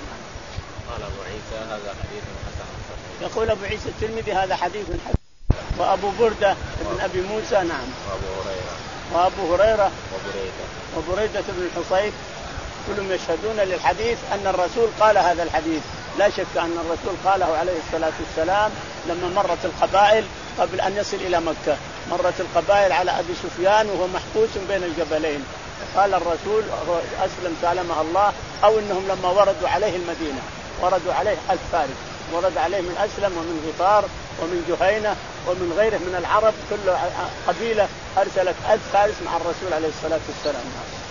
قال أبو عيسى هذا حديث حسن صحيح. يقول أبو عيسى الترمذي هذا حديث حسن. وأبو بردة بن أبي موسى نعم وأبو هريرة وأبو هريرة وبريدة وبريدة بن الحصيب كلهم يشهدون للحديث أن الرسول قال هذا الحديث. لا شك أن الرسول قاله عليه الصلاة والسلام لما مرت القبائل قبل أن يصل إلى مكة. مرت القبائل على أبي سفيان وهو محبوس بين الجبلين. قال الرسول أسلم سالمها الله. أو إنهم لما وردوا عليه المدينة وردوا عليه ألف فارس ورد عليه من أسلم ومن غفار ومن جهينة ومن غيره من العرب كل قبيلة أرسلت ألف فارس مع الرسول عليه الصلاة والسلام.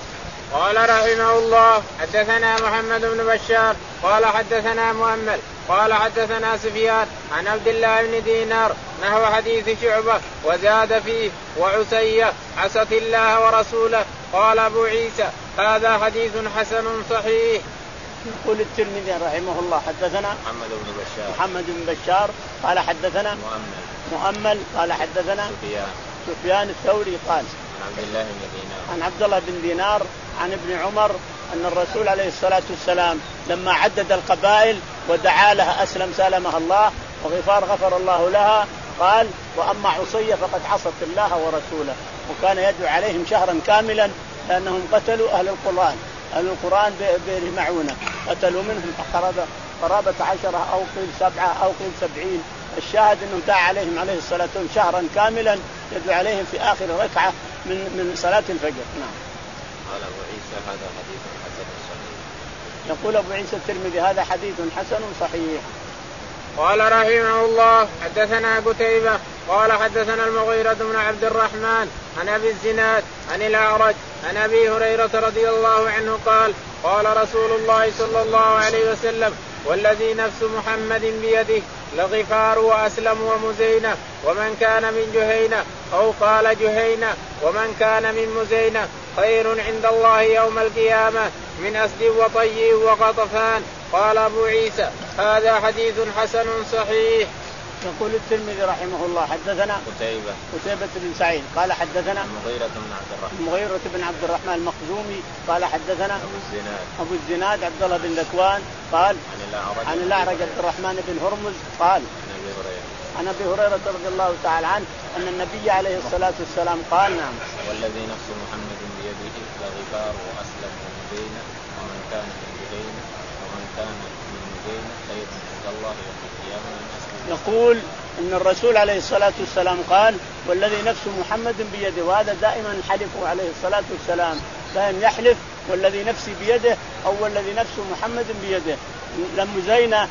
قال رحمه الله حدثنا محمد بن بشار قال حدثنا مؤمل قال حدثنا سفيان عن عبد الله بن دينار نحو حديث شعبة وزاد فيه وعسية عصت الله ورسوله. قال أبو عيسى هذا حديث حسن صحيح. يقول الترمذي رحمه الله حدثنا محمد بن بشار محمد بن بشار قال حدثنا مؤمل مؤمل قال حدثنا سفيان سفيان الثوري قال عن عبد الله بن دينار عن عبد الله بن دينار عن ابن عمر أن الرسول عليه الصلاة والسلام لما عدد القبائل ودعا لها أسلم سالمها الله وغفار غفر الله لها قال وأما عصية فقد عصت الله ورسوله. وكان يدعو عليهم شهرا كاملا لأنهم قتلوا أهل القرآن أهل القرآن برمعونة قتلوا منهم قرابة عشرة أو قيل سبعة أو قيل سبعين. الشاهد أنه دعا عليهم عليه الصلاة والسلام شهرا كاملا يدعو عليهم في آخر ركعة من من صلاة الفجر. نعم. قال أبو عيسى هذا حديث حسن صحيح. يقول أبو عيسى الترمذي هذا حديث حسن صحيح. قال رحمه الله حدثنا قتيبة قال حدثنا المغيرة بن عبد الرحمن عن أبي الزناد عن الأعرج عن أبي هريرة رضي الله عنه قال قال رسول الله صلى الله عليه وسلم والذي نفس محمد بيده لغفار وأسلم ومزينة ومن كان من جهينة أو قال جهينة ومن كان من مزينة خير عند الله يوم القيامة من أسد وطي وغطفان. قال أبو عيسى هذا حديث حسن صحيح. يقول الترمذي رحمه الله حدثنا قتيبة قتيبة بن سعيد قال حدثنا المغيرة بن عبد الرحمن المغيرة بن عبد الرحمن المخزومي قال حدثنا أبو الزناد أبو الزناد عبد الله بن ذكوان قال عن الأعرج عن الأعرج عبد الرحمن بن هرمز قال عن أبي هريرة عن أبي هريرة رضي الله تعالى عنه أن النبي عليه الصلاة والسلام قال نعم والذي نفس محمد بيده لغفار وأسلم ومزينة ومن كان من جهينة ومن كان من مزينة خير عند الله يوم القيامة من أسلم. يقول إن الرسول عليه الصلاة والسلام قال والذي نفس محمد بيده. وهذا دائما حلفه عليه الصلاة والسلام دائما يحلف والذي نفسي بيده أو والذي نفس محمد بيده. لمزينة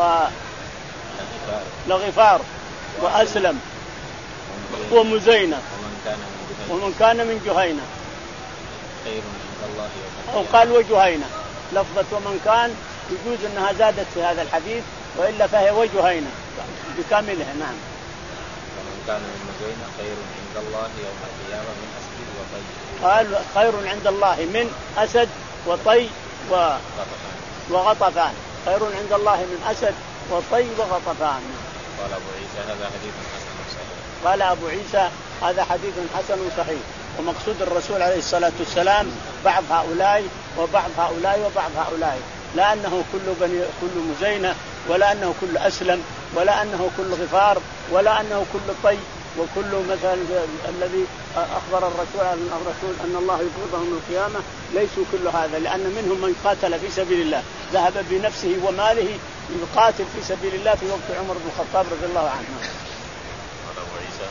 ولغفار وأسلم ومزينة ومن كان من جهينة خير عند الله يوم أو قال وجهينة. لفظة ومن كان يجوز أنها زادت في هذا الحديث وإلا فهي وجهينة بكاملها. نعم. ومن كان من مزينة خير عند الله يوم القيامة من أسد وطي. قال خير عند الله من أسد وطي و... وغطفان. خير عند الله من أسد وطي وغطفان. قال أبو عيسى هذا حديث حسن صحيح. قال أبو عيسى هذا حديث حسن صحيح. ومقصود الرسول عليه الصلاة والسلام بعض هؤلاء وبعض هؤلاء وبعض هؤلاء لا أنه كل بني كل مزينة ولا أنه كل أسلم ولا أنه كل غفار ولا أنه كل طي وكل مثلا الذي أخبر الرسول عن الرسول أن الله يبغضهم يوم القيامة. ليسوا كل هذا لأن منهم من قاتل في سبيل الله ذهب بنفسه وماله يقاتل في سبيل الله في وقت عمر بن الخطاب رضي الله عنه. قال أبو عيسى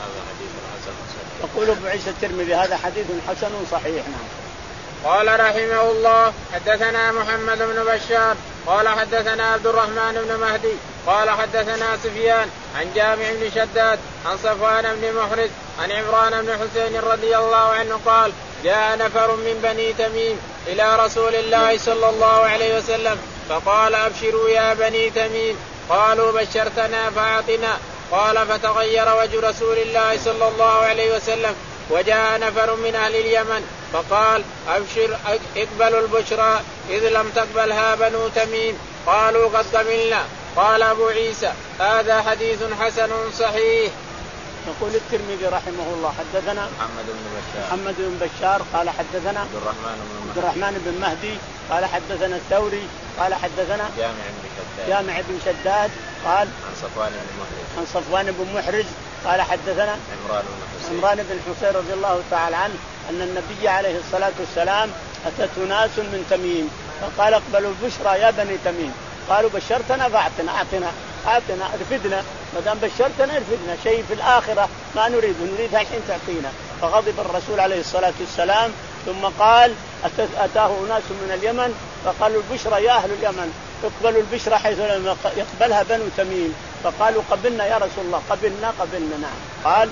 هذا حديث حسن صحيح. يقول أبو عيسى الترمذي هذا حديث حسن صحيح. نعم. قال رحمه الله حدثنا محمد بن بشار قال حدثنا عبد الرحمن بن مهدي قال حدثنا سفيان عن جامع بن شداد عن صفوان بن محرز عن عمران بن حسين رضي الله عنه قال جاء نفر من بني تميم إلى رسول الله صلى الله عليه وسلم فقال أبشروا يا بني تميم. قالوا بشرتنا فأعطنا. قال فتغير وجه رسول الله صلى الله عليه وسلم وجاء نفر من أهل اليمن فقال أبشر اقبلوا البشرى إذ لم تقبلها بنو تميم. قالوا قد قبلنا. قال أبو عيسى هذا حديث حسن صحيح. يقول الترمذي رحمه الله حدثنا محمد بن بشار محمد بن بشار قال حدثنا عبد الرحمن بن عبد الرحمن بن مهدي قال حدثنا الثوري قال حدثنا جامع بن شداد جامع بن شداد قال عن صفوان بن محرز عن صفوان بن محرز قال حدثنا عمران بن حسين عمران بن حسين رضي الله تعالى عنه أن النبي عليه الصلاة والسلام أتته ناس من تميم فقال اقبلوا البشرى يا بني تميم. قالوا بشرتنا فأعطنا أعطنا أعطنا ارفدنا ما دام بشرتنا ارفدنا شيء في الآخرة ما نريد نريدها الحين تعطينا. فغضب الرسول عليه الصلاة والسلام ثم قال أتاه ناس من اليمن فقالوا البشرى يا أهل اليمن اقبلوا البشرى حيث لم يقبلها بنو تميم. فقالوا قبلنا يا رسول الله قبلنا قبلنا. نعم. قال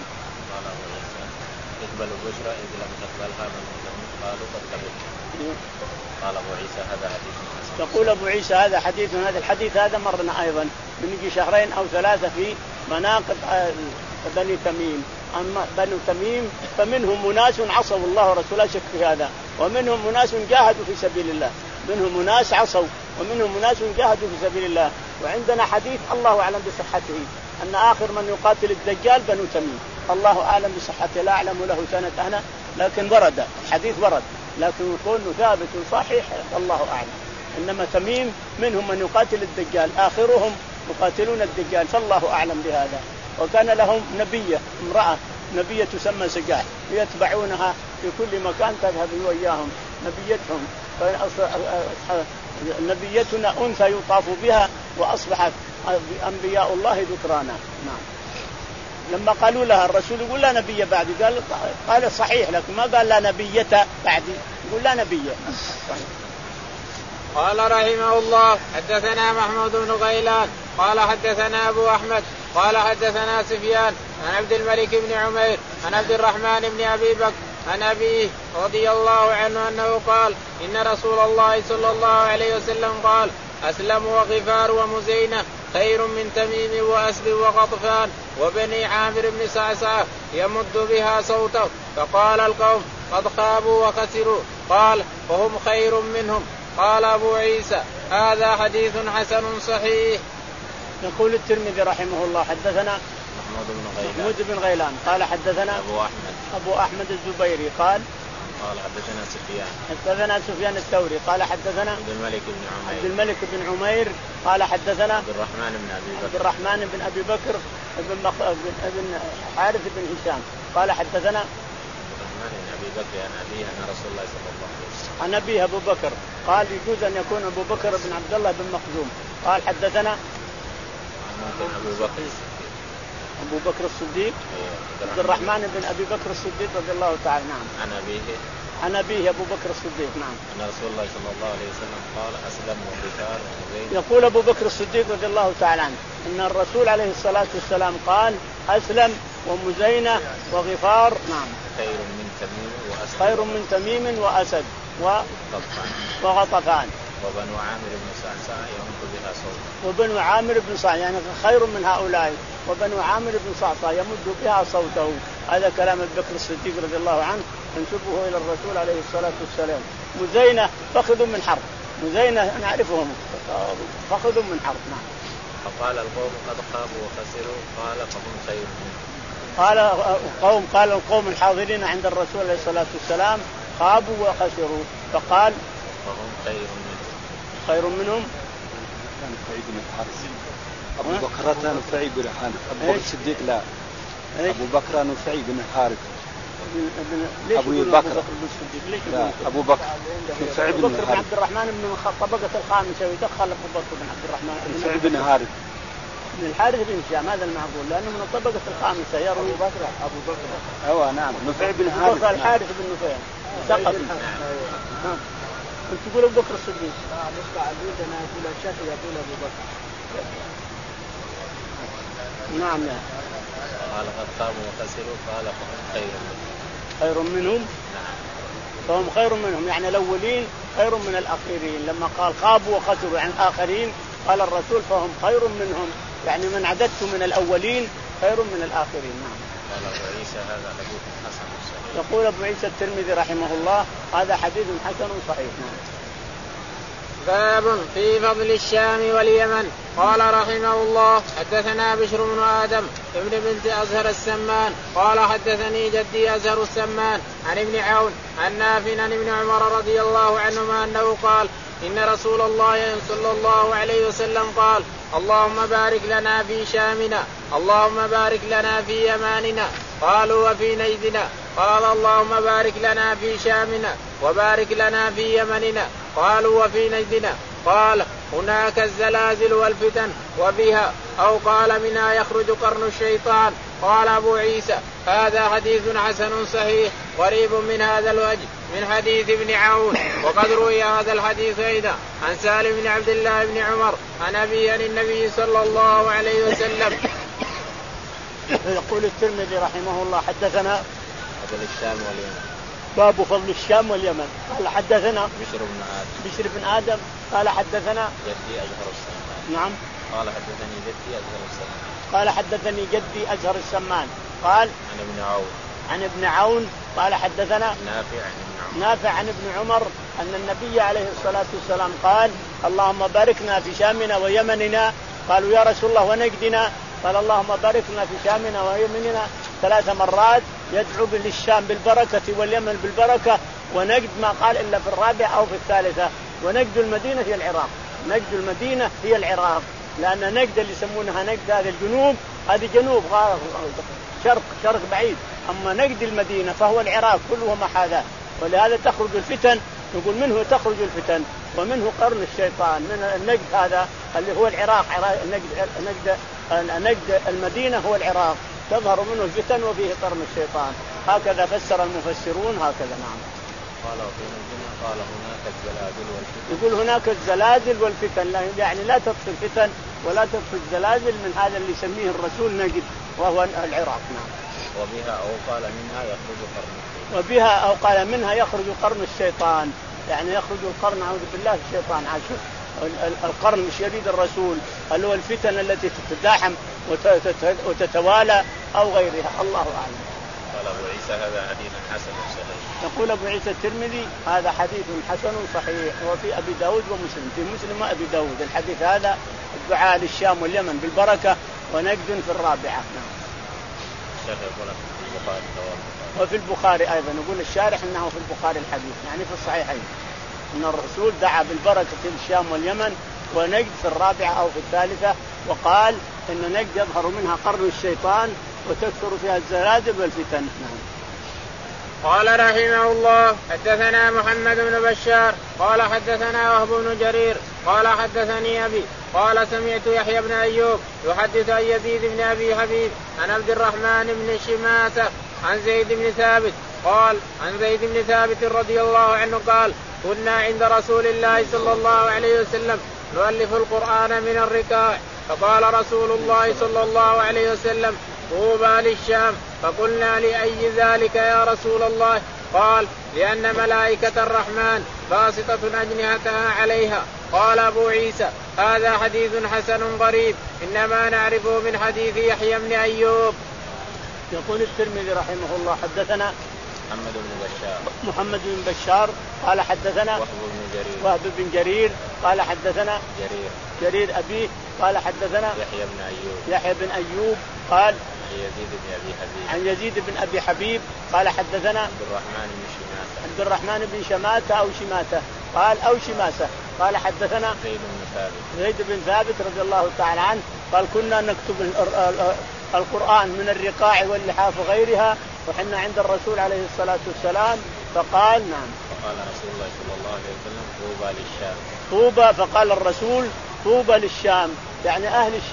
اقبلوا البشرى إذ لم تقبلها بنو تميم. قالوا قد قبلنا. قال أبو عيسى هذا حديث حسن. يقول أبو عيسى هذا حديث هذا الحديث هذا مرنا أيضا من يجي شهرين أو ثلاثة في مناقب بني تميم. أما بنو تميم فمنهم أناس عصوا الله ورسوله شك في هذا ومنهم أناس جاهدوا في سبيل الله. منهم أناس عصوا ومنهم أناس جاهدوا في سبيل الله. وعندنا حديث الله أعلم بصحته أن آخر من يقاتل الدجال بنو تميم. الله أعلم بصحته لا أعلم له سنة أنا لكن ورد الحديث ورد لكن يكون ثابت صحيح الله أعلم. إنما تميم منهم من يقاتل الدجال آخرهم يقاتلون الدجال فالله أعلم بهذا. وكان لهم نبية امرأة نبية تسمى سجاح يتبعونها في كل مكان تذهب وإياهم نبيتهم. نبيتنا أنثى يطاف بها وأصبحت أنبياء الله ذكرانا. نعم. لما قالوا لها الرسول يقول لا نبي بعدي قال قال صحيح لكن ما قال لا نبية بعدي يقول لا نبية. قال رحمه الله حدثنا محمود بن غيلان قال حدثنا أبو أحمد قال حدثنا سفيان عن عبد الملك بن عمير عن عبد الرحمن بن أبي بكر عن أبيه رضي الله عنه أنه قال إن رسول الله صلى الله عليه وسلم قال أسلم وغفار ومزينة خير من تميم وأسد وغطفان وبني عامر بن صعصعة يمد بها صوته. فقال القوم قد خابوا وخسروا. قال وهم خير منهم. قال أبو عيسى هذا حديث حسن صحيح. يقول الترمذي رحمه الله حدثنا محمود بن غيلان محمود بن غيلان قال حدثنا أبو أحمد أبو أحمد الزبيري قال قال حدثنا سفيان حدثنا سفيان الثوري قال حدثنا عبد الملك بن عمير عبد الملك بن عمير قال حدثنا عبد الرحمن بن أبي بكر عبد الرحمن بن أبي بكر بن مخ... بن حارث بن هشام قال حدثنا عبد الرحمن بن أبي بكر عن أبيه أن رسول الله صلى الله عليه وسلم عن أبيه أبو بكر قال يجوز أن يكون أبو بكر بن عبد الله بن مخزوم. قال حدثنا ممكن أبو بكر أبو بكر الصديق عبد الرحمن بن أبي بكر الصديق رضي الله تعالى نعم عن أبيه عن أبيه أبو بكر الصديق نعم أن رسول الله صلى الله عليه وسلم قال أسلم وغفار ومزينة. يقول أبو بكر الصديق رضي الله تعالى عنه أن الرسول عليه الصلاة والسلام قال أسلم ومزينة وغفار نعم خير من تميم وأسد خير من تميم وأسد وغطفان وغطفان وبنو عامر بن صعصع يمد بها صوته وبنو عامر بن صعصع يعني خير من هؤلاء وبنو عامر بن صعصع يمد بها صوته. هذا كلام أبو بكر الصديق رضي الله عنه ينسبه إلى الرسول عليه الصلاة والسلام. مزينة فخذ من حرب مزينة نعرفهم فخذ من حرب نعم. فقال القوم قد خابوا وخسروا قال فهم خير منهم. قال قوم قال القوم الحاضرين عند الرسول عليه الصلاة والسلام خابوا وخسروا فقال فهم خير منهم. خير منهم كان سعيد بن الحارث أبو بكر نفعي بن الحارث أبو بكر الصديق لا أبو بكر نفعي بن الحارث أبو بكر لا أبو بكر نفعي بن عبد الرحمن بن طبقة الخامسة ويدخل أبو بكر بن عبد الرحمن نفعي بن الحارث من الحارث بن هشام هذا المعقول لأنه من الطبقة الخامسة يروي أبو بكر أبو بكر أيوة نعم نفيع بن حارث الحارث بن نفيع ثقفي. كنت تقول أبو بكر الصديق. لا نسمع البيت أنا أقول الشافعي يقول أبو بكر. نعم نعم. قال قد قاموا وخسروا قال فهم خير منهم. خير منهم. نعم. فهم خير منهم يعني الأولين خير من الأخيرين. لما قال خابوا وخسروا عن الآخرين قال الرسول فهم خير منهم يعني من عددت من الأولين خير من الآخرين. نعم. قال أبو عيسى هذا حديث حسن صحيح. يقول أبو عيسى الترمذي رحمه الله هذا حديث حسن صحيح. نعم. باب في فضل الشام واليمن. قال رحمه الله حدثنا بشر بن آدم ابن بنت أزهر السمان قال حدثني جدي أزهر السمان عن ابن عون عن نافع عن ابن عمر رضي الله عنهما أنه قال إن رسول الله صلى الله عليه وسلم قال اللهم بارك لنا في شامنا اللهم بارك لنا في يماننا قالوا وفي نجدنا قال اللهم بارك لنا في شامنا وبارك لنا في يمننا قالوا وفي نجدنا قال هناك الزلازل والفتن وبها أو قال منها يخرج قرن الشيطان. قال أبو عيسى هذا حديث حسن صحيح قريب من هذا الوجه من حديث ابن عون. وقد روي هذا الحديث أيضا عن سالم بن عبد الله بن عمر عن أبي عن النبي صلى الله عليه وسلم. يقول الترمذي رحمه الله حدثنا فضل الشام واليمن. باب فضل الشام واليمن. قال حدثنا بشر بن آدم بشر بن آدم قال حدثنا جدي أزهر السمان. نعم. قال حدثني جدي أزهر السمان. قال حدثني جدي أزهر السمان قال عن ابن عون عن ابن عون قال حدثنا نافع عن ابن عمر نافع عن ابن عمر أن النبي عليه الصلاة والسلام قال اللهم باركنا في شامنا ويمننا. قالوا يا رسول الله ونجدنا؟ قال اللهم باركنا في شامنا ويمننا ثلاث مرات يدعو للشام بالبركة واليمن بالبركة ونجد ما قال إلا في الرابعة أو في الثالثة. ونجد المدينة هي العراق. نجد المدينة هي العراق لأن نجد اللي يسمونها نجد هذا الجنوب هذه جنوب شرق شرق بعيد. أما نجد المدينة فهو العراق كله محاذاة. ولهذا تخرج الفتن نقول منه تخرج الفتن ومنه قرن الشيطان. من النجد هذا اللي هو العراق نجد نجد نجد المدينة هو العراق تظهر منه الفتن وفيه قرن الشيطان. هكذا فسر المفسرون هكذا. نعم. قال وفي نجدنا قال هناك الزلازل والفتن. يقول هناك الزلازل والفتن يعني لا تطفي الفتن ولا تطفي الزلازل من هذا اللي يسميه الرسول نجد وهو العراق. نعم. وبها أو قال منها يخرج قرن الشيطان. وبها أو قال منها يخرج قرن الشيطان يعني يخرج القرن أعوذ بالله الشيطان. عاشوا القرن مش يريد الرسول اللي هو الفتن التي تتزاحم وتتوالى أو غيرها الله أعلم. قال أبو عيسى هذا حديث حسن صحيح. يقول أبو عيسى الترمذي هذا حديث حسن صحيح. وفي أبي داود ومسلم في مسلم وأبي داود الحديث هذا الدعاء للشام واليمن بالبركة ونجد في الرابعة. نعم. الشيخ يقول في البخاري وفي البخاري أيضا يقول الشارح أنه في البخاري الحديث يعني في الصحيحين أن الرسول دعا بالبركة للشام واليمن ونجد في الرابعة أو في الثالثة. وقال إن نجد يظهر منها قرن الشيطان وتكثر فيها الزلازل والفتن. نعم. قال رحمه الله حدثنا محمد بن بشار قال حدثنا وهب بن جرير قال حدثني أبي قال سمعت يحيى بن أيوب يحدث عن يزيد بن أبي حبيب عن عبد الرحمن بن شماسة عن زيد بن ثابت قال عن زيد بن ثابت رضي الله عنه قال كنا عند رسول الله صلى الله عليه وسلم نؤلف القرآن من الركاع فقال رسول الله صلى الله عليه وسلم طوبى للشام. فقلنا لأي ذلك يا رسول الله؟ قال لأن ملائكة الرحمن باسطة أجنحتها عليها. قال أبو عيسى هذا حديث حسن غريب إنما نعرفه من حديث يحيى بن أيوب. يقول الترمذي رحمه الله حدثنا محمد بن بشار محمد بن بشار قال حدثنا وهب بن جرير وهب بن جرير قال حدثنا جرير جرير أبيه قال حدثنا يحيى بن أيوب يحيى بن أيوب قال عن يزيد بن أبي حبيب عن يزيد بن أبي حبيب قال حدثنا عبد الرحمن بن شماسة عبد الرحمن بن شماتة أو شماتة قال أو شماسة قال حدثنا زيد بن ثابت زيد بن ثابت رضي الله تعالى عنه قال كنا نكتب القرآن من الرقاع واللحاف وغيرها وحنا عند الرسول عليه الصلاة والسلام فقال نعم فقال رسول الله صلى الله عليه وسلم طوبى للشام طوبى. فقال الرسول طوبى للشام يعني أهل الشام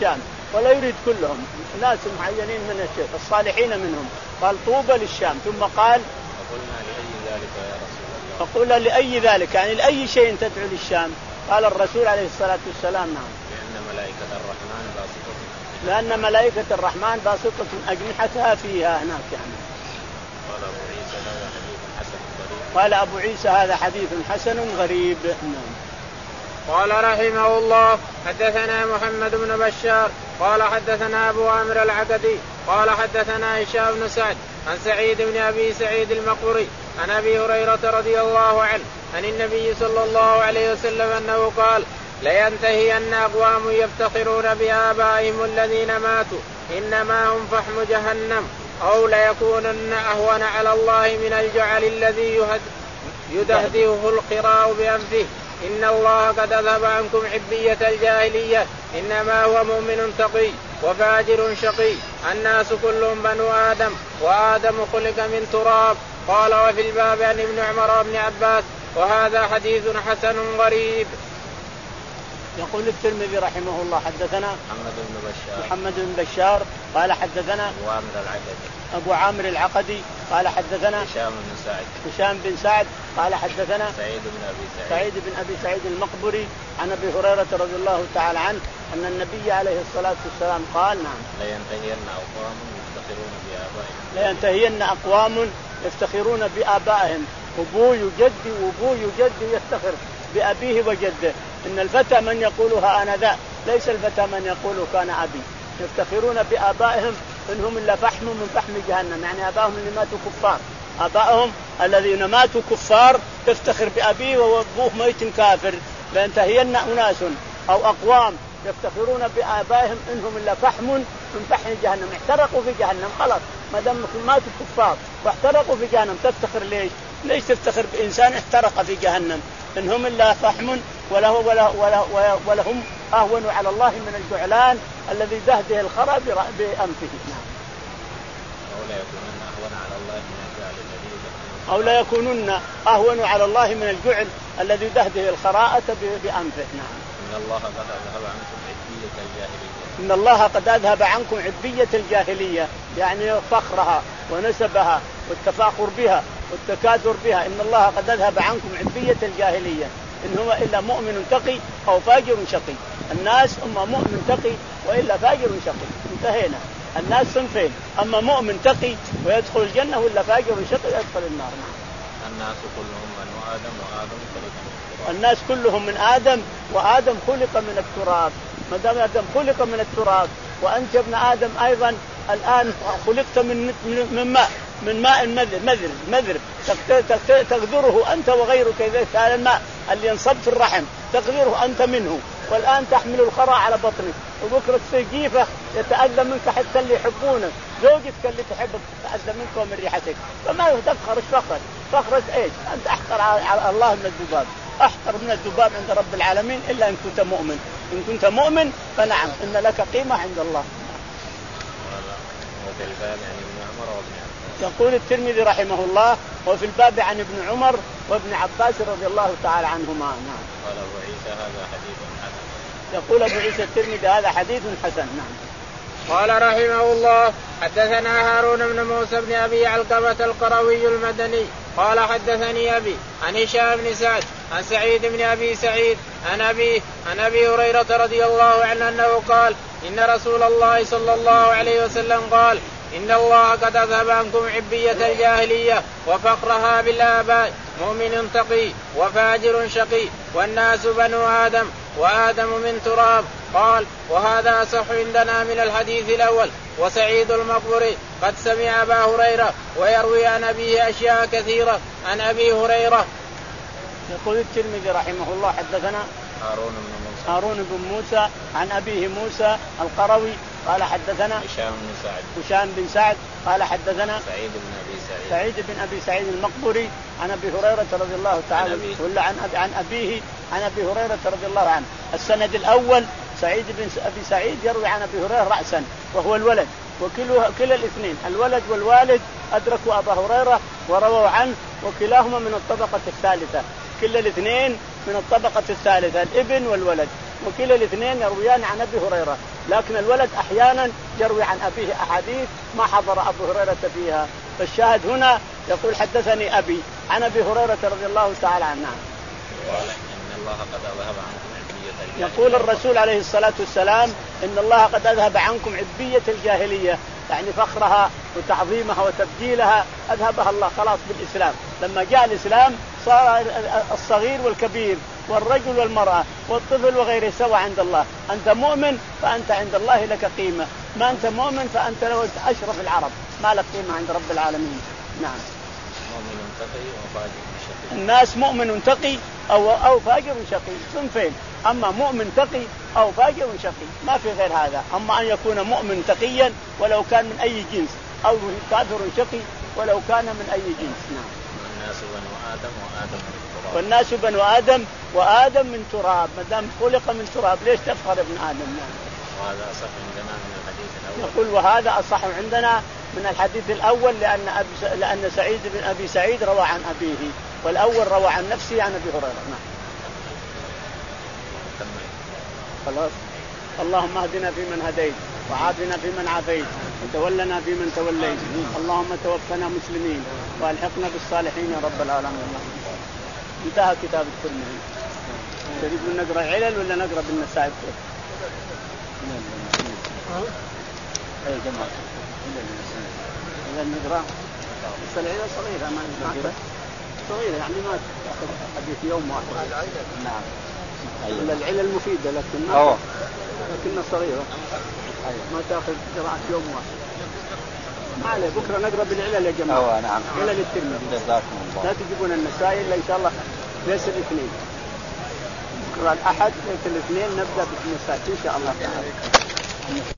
ولا يريد كلهم، ناس معينين من الشيخ الصالحين منهم. قال طوبى للشام، ثم قال فقلنا لأي ذلك يا رسول الله؟ فقل لأي ذلك يعني لأي شيء تدعو للشام؟ قال الرسول عليه الصلاة والسلام نعم، لأن ملائكة الرحمن باسطة لأن ملائكة الرحمن باسطة أجنحتها فيها هناك يعني. قال أبو عيسى هذا حديث حسن غريب. قال أبو عيسى هذا حديث حسن غريب. نعم. قال رحمه الله حدثنا محمد بن بشار قال حدثنا أبو عامر العقدي قال حدثنا هشام بن سعد عن سعيد بن أبي سعيد المقبري عن أبي هريرة رضي الله عنه عن النبي صلى الله عليه وسلم أنه قال لينتهين أقوام يفتخرون بآبائهم الذين ماتوا إنما هم فحم جهنم أو ليكونن أهون على الله من الجعل الذي يدهدهه القراء بأنفه إن الله قد أذهب عنكم حبية الجاهلية إنما هو مؤمن تقي وفاجر شقي الناس كلهم بنو آدم وآدم خلق من تراب. قال وفي الباب عن ابن عمر وابن عباس وهذا حديث حسن غريب. يقول الترمذي رحمه الله حدثنا محمد بن بشار محمد بن بشار قال حدثنا أبو عامر العقدي أبو عامر العقدي قال حدثنا هشام بن سعد هشام بن سعد قال حدثنا سعيد بن أبي سعيد سعيد بن أبي سعيد المقبري عن أبي هريرة رضي الله تعالى عنه أن النبي عليه الصلاة والسلام قال نعم لينتهين أقوام يفتخرون بآبائهم لينتهين أقوام يفتخرون بآبائهم أبوي وجدي وأبوي وجدي يفتخر بأبيه وجده. إن الفتى من يقولها أنا ذا ليس الفتى من يقول كان أبي. يفتخرون بآبائهم إنهم إلا فحم من فحم جهنم يعني آبائهم اللي ماتوا كفار آبائهم الذين ماتوا كفار تفتخر بأبيه وأبوه ميت كافر. لينتهين أناس أو أقوام يفتخرون بآبائهم إنهم إلا فحم من فحم جهنم احترقوا في جهنم خلاص ما دام ماتوا كفار واحترقوا في جهنم تفتخر ليش؟ ليش تفتخر بإنسان احترق في جهنم؟ إنهم إلا فحم وله وله وله ولهم أهون على الله من الجعلان الذي دهده الخرى بأنفه. أو لا يكونن أهون على الله من الجعل الذي دهده الخراءة بأنفه. نعم. إن الله قد أذهب عنكم عبية الجاهلية. إن الله قد أذهب عنكم عبية الجاهلية يعني فخرها ونسبها والتفاخر بها والتكاثر بها. إن الله قد أذهب عنكم عبية الجاهلية إن هو إلا مؤمن تقي أو فاجر شقي. الناس أما مؤمن تقي وإلا فاجر شقي انتهينا. الناس صنفين أما مؤمن تقي ويدخل الجنة وإلا فاجر شقي يدخل النار. الناس كلهم من آدم وآدم خلق من التراب. الناس كلهم من آدم وآدم خلق من التراب. ما دام آدم خلق من التراب وأنت ابن آدم أيضا الآن خلقت من من ماء من ماء مذر مذر تقذره أنت وغيرك إذا الماء اللي ينصب في الرحم تقذره أنت منه والآن تحمل الخرى على بطنك وبكرة تصير جيفة يتأذى منك حتى اللي يحبونك زوجتك اللي تحبك تتأذى منك ومن ريحتك فما تفخر ايش فخرت فخرت ايش أنت أحقر على الله من الذباب أحقر من الذباب عند رب العالمين إلا إن كنت مؤمن. إن كنت مؤمن فنعم إن لك قيمة عند الله. وفي الباب عن ابن عمر وابن عباس. يقول الترمذي رحمه الله وفي الباب عن ابن عمر وابن عباس رضي الله تعالى عنهما. نعم. قال أبو عيسى هذا حديث حسن. يقول أبو عيسى الترمذي هذا حديث حسن. نعم. قال رحمه الله حدثنا هارون بن موسى بن أبي علقمة القروي المدني قال حدثني أبي عن هشام بن سعد عن سعيد بن أبي سعيد عن أبي عن أبي هريرة رضي الله عنه أنه قال إن رسول الله صلى الله عليه وسلم قال إن الله قد أذهب عنكم عبية الجاهلية وفقرها بالآباء مؤمن تقي وفاجر شقي والناس بنو آدم وآدم من تراب. قال وهذا صح عندنا من الحديث الأول. وسعيد المقبري قد سمع أبا هريرة ويروي عن أبيه أشياء كثيرة عن أبي هريرة. يقول الترمذي رحمه الله حدثنا هارون بن موسى هارون بن موسى عن أبيه موسى القروي قال حدثنا هشام بن سعد هشام بن سعد قال حدثنا سعيد بن أبي سعيد سعيد بن أبي سعيد المقبري عن أبي هريرة رضي الله تعالى عنه ولا عن أبي عن أبيه عن أبي هريرة رضي الله عنه. السند الأول سعيد بن أبي سعيد يروي عن أبي هريرة رأسا وهو الولد وكلا كلا الاثنين الولد والوالد أدركوا أبا هريرة ورووا عنه وكلاهما من الطبقة الثالثة. كلا الاثنين من الطبقة الثالثة الابن والولد وكلا الاثنين يرويان عن أبي هريرة لكن الولد أحيانا يروي عن أبيه أحاديث ما حضر أبو هريرة فيها. فالشاهد هنا يقول حدثني أبي عن أبي هريرة رضي الله تعالى عنه. إن الله قد أذهب عنكم عبية الجاهلية. يقول الرسول عليه الصلاة والسلام إن الله قد أذهب عنكم عبية الجاهلية، يعني فخرها وتعظيمها وتبجيلها أذهبها الله خلاص بالإسلام. لما جاء الإسلام صار الصغير والكبير والرجل والمرأة والطفل وغيره سوى عند الله. أنت مؤمن فأنت عند الله لك قيمة، ما أنت مؤمن فأنت لو أشرف العرب ما لك قيمة عند رب العالمين. نعم. مؤمن تقي وفاجر شقي. الناس مؤمن تقي أو أو فاجر شقي صنفين، أما مؤمن تقي أو فاجر شقي ما في غير هذا. أما أن يكون مؤمن تقيا ولو كان من أي جنس أو كافر شقي ولو كان من أي جنس. نعم. الناس بنو آدم وآدم من تراب. والناس بنو آدم وآدم من تراب، ما دام خلق من تراب ليش تفخر ابن آدم؟ نعم. وهذا أصح عندنا من الحديث الأول. يقول وهذا أصح عندنا من الحديث الأول لأن أبي لأن سعيد بن أبي سعيد روى عن أبيه، والأول روى عن نفسه عن أبي هريرة. نعم. خلاص. اللهم اهدنا فيمن هديت وعافنا فيمن عافيت وتولنا فيمن توليت، اللهم توفنا مسلمين والحقنا بالصالحين يا رب العالمين. انتهى كتاب الترمذي. تريد نقرأ علل ولا نقرأ بالنسائي؟ اي جماعة إذا نقرأ بس العلل صغيرة ما نقرأ صغيرة يعني ما تأخذ حديث يوم واحد. نعم. أيوة. العلل مفيدة لكن ما لكنها صغيرة ما تأخذ قراءة يوم واحد. ما عليه بكرة نقرأ بالعلل يا جماعة. أوه نعم. علل الترمذي. جزاكم الله. لا تجيبون النسائي إلا إن شاء الله ليس الاثنين. بكرة الأحد ليس الاثنين نبدأ بالنسائي إن شاء الله تعالى.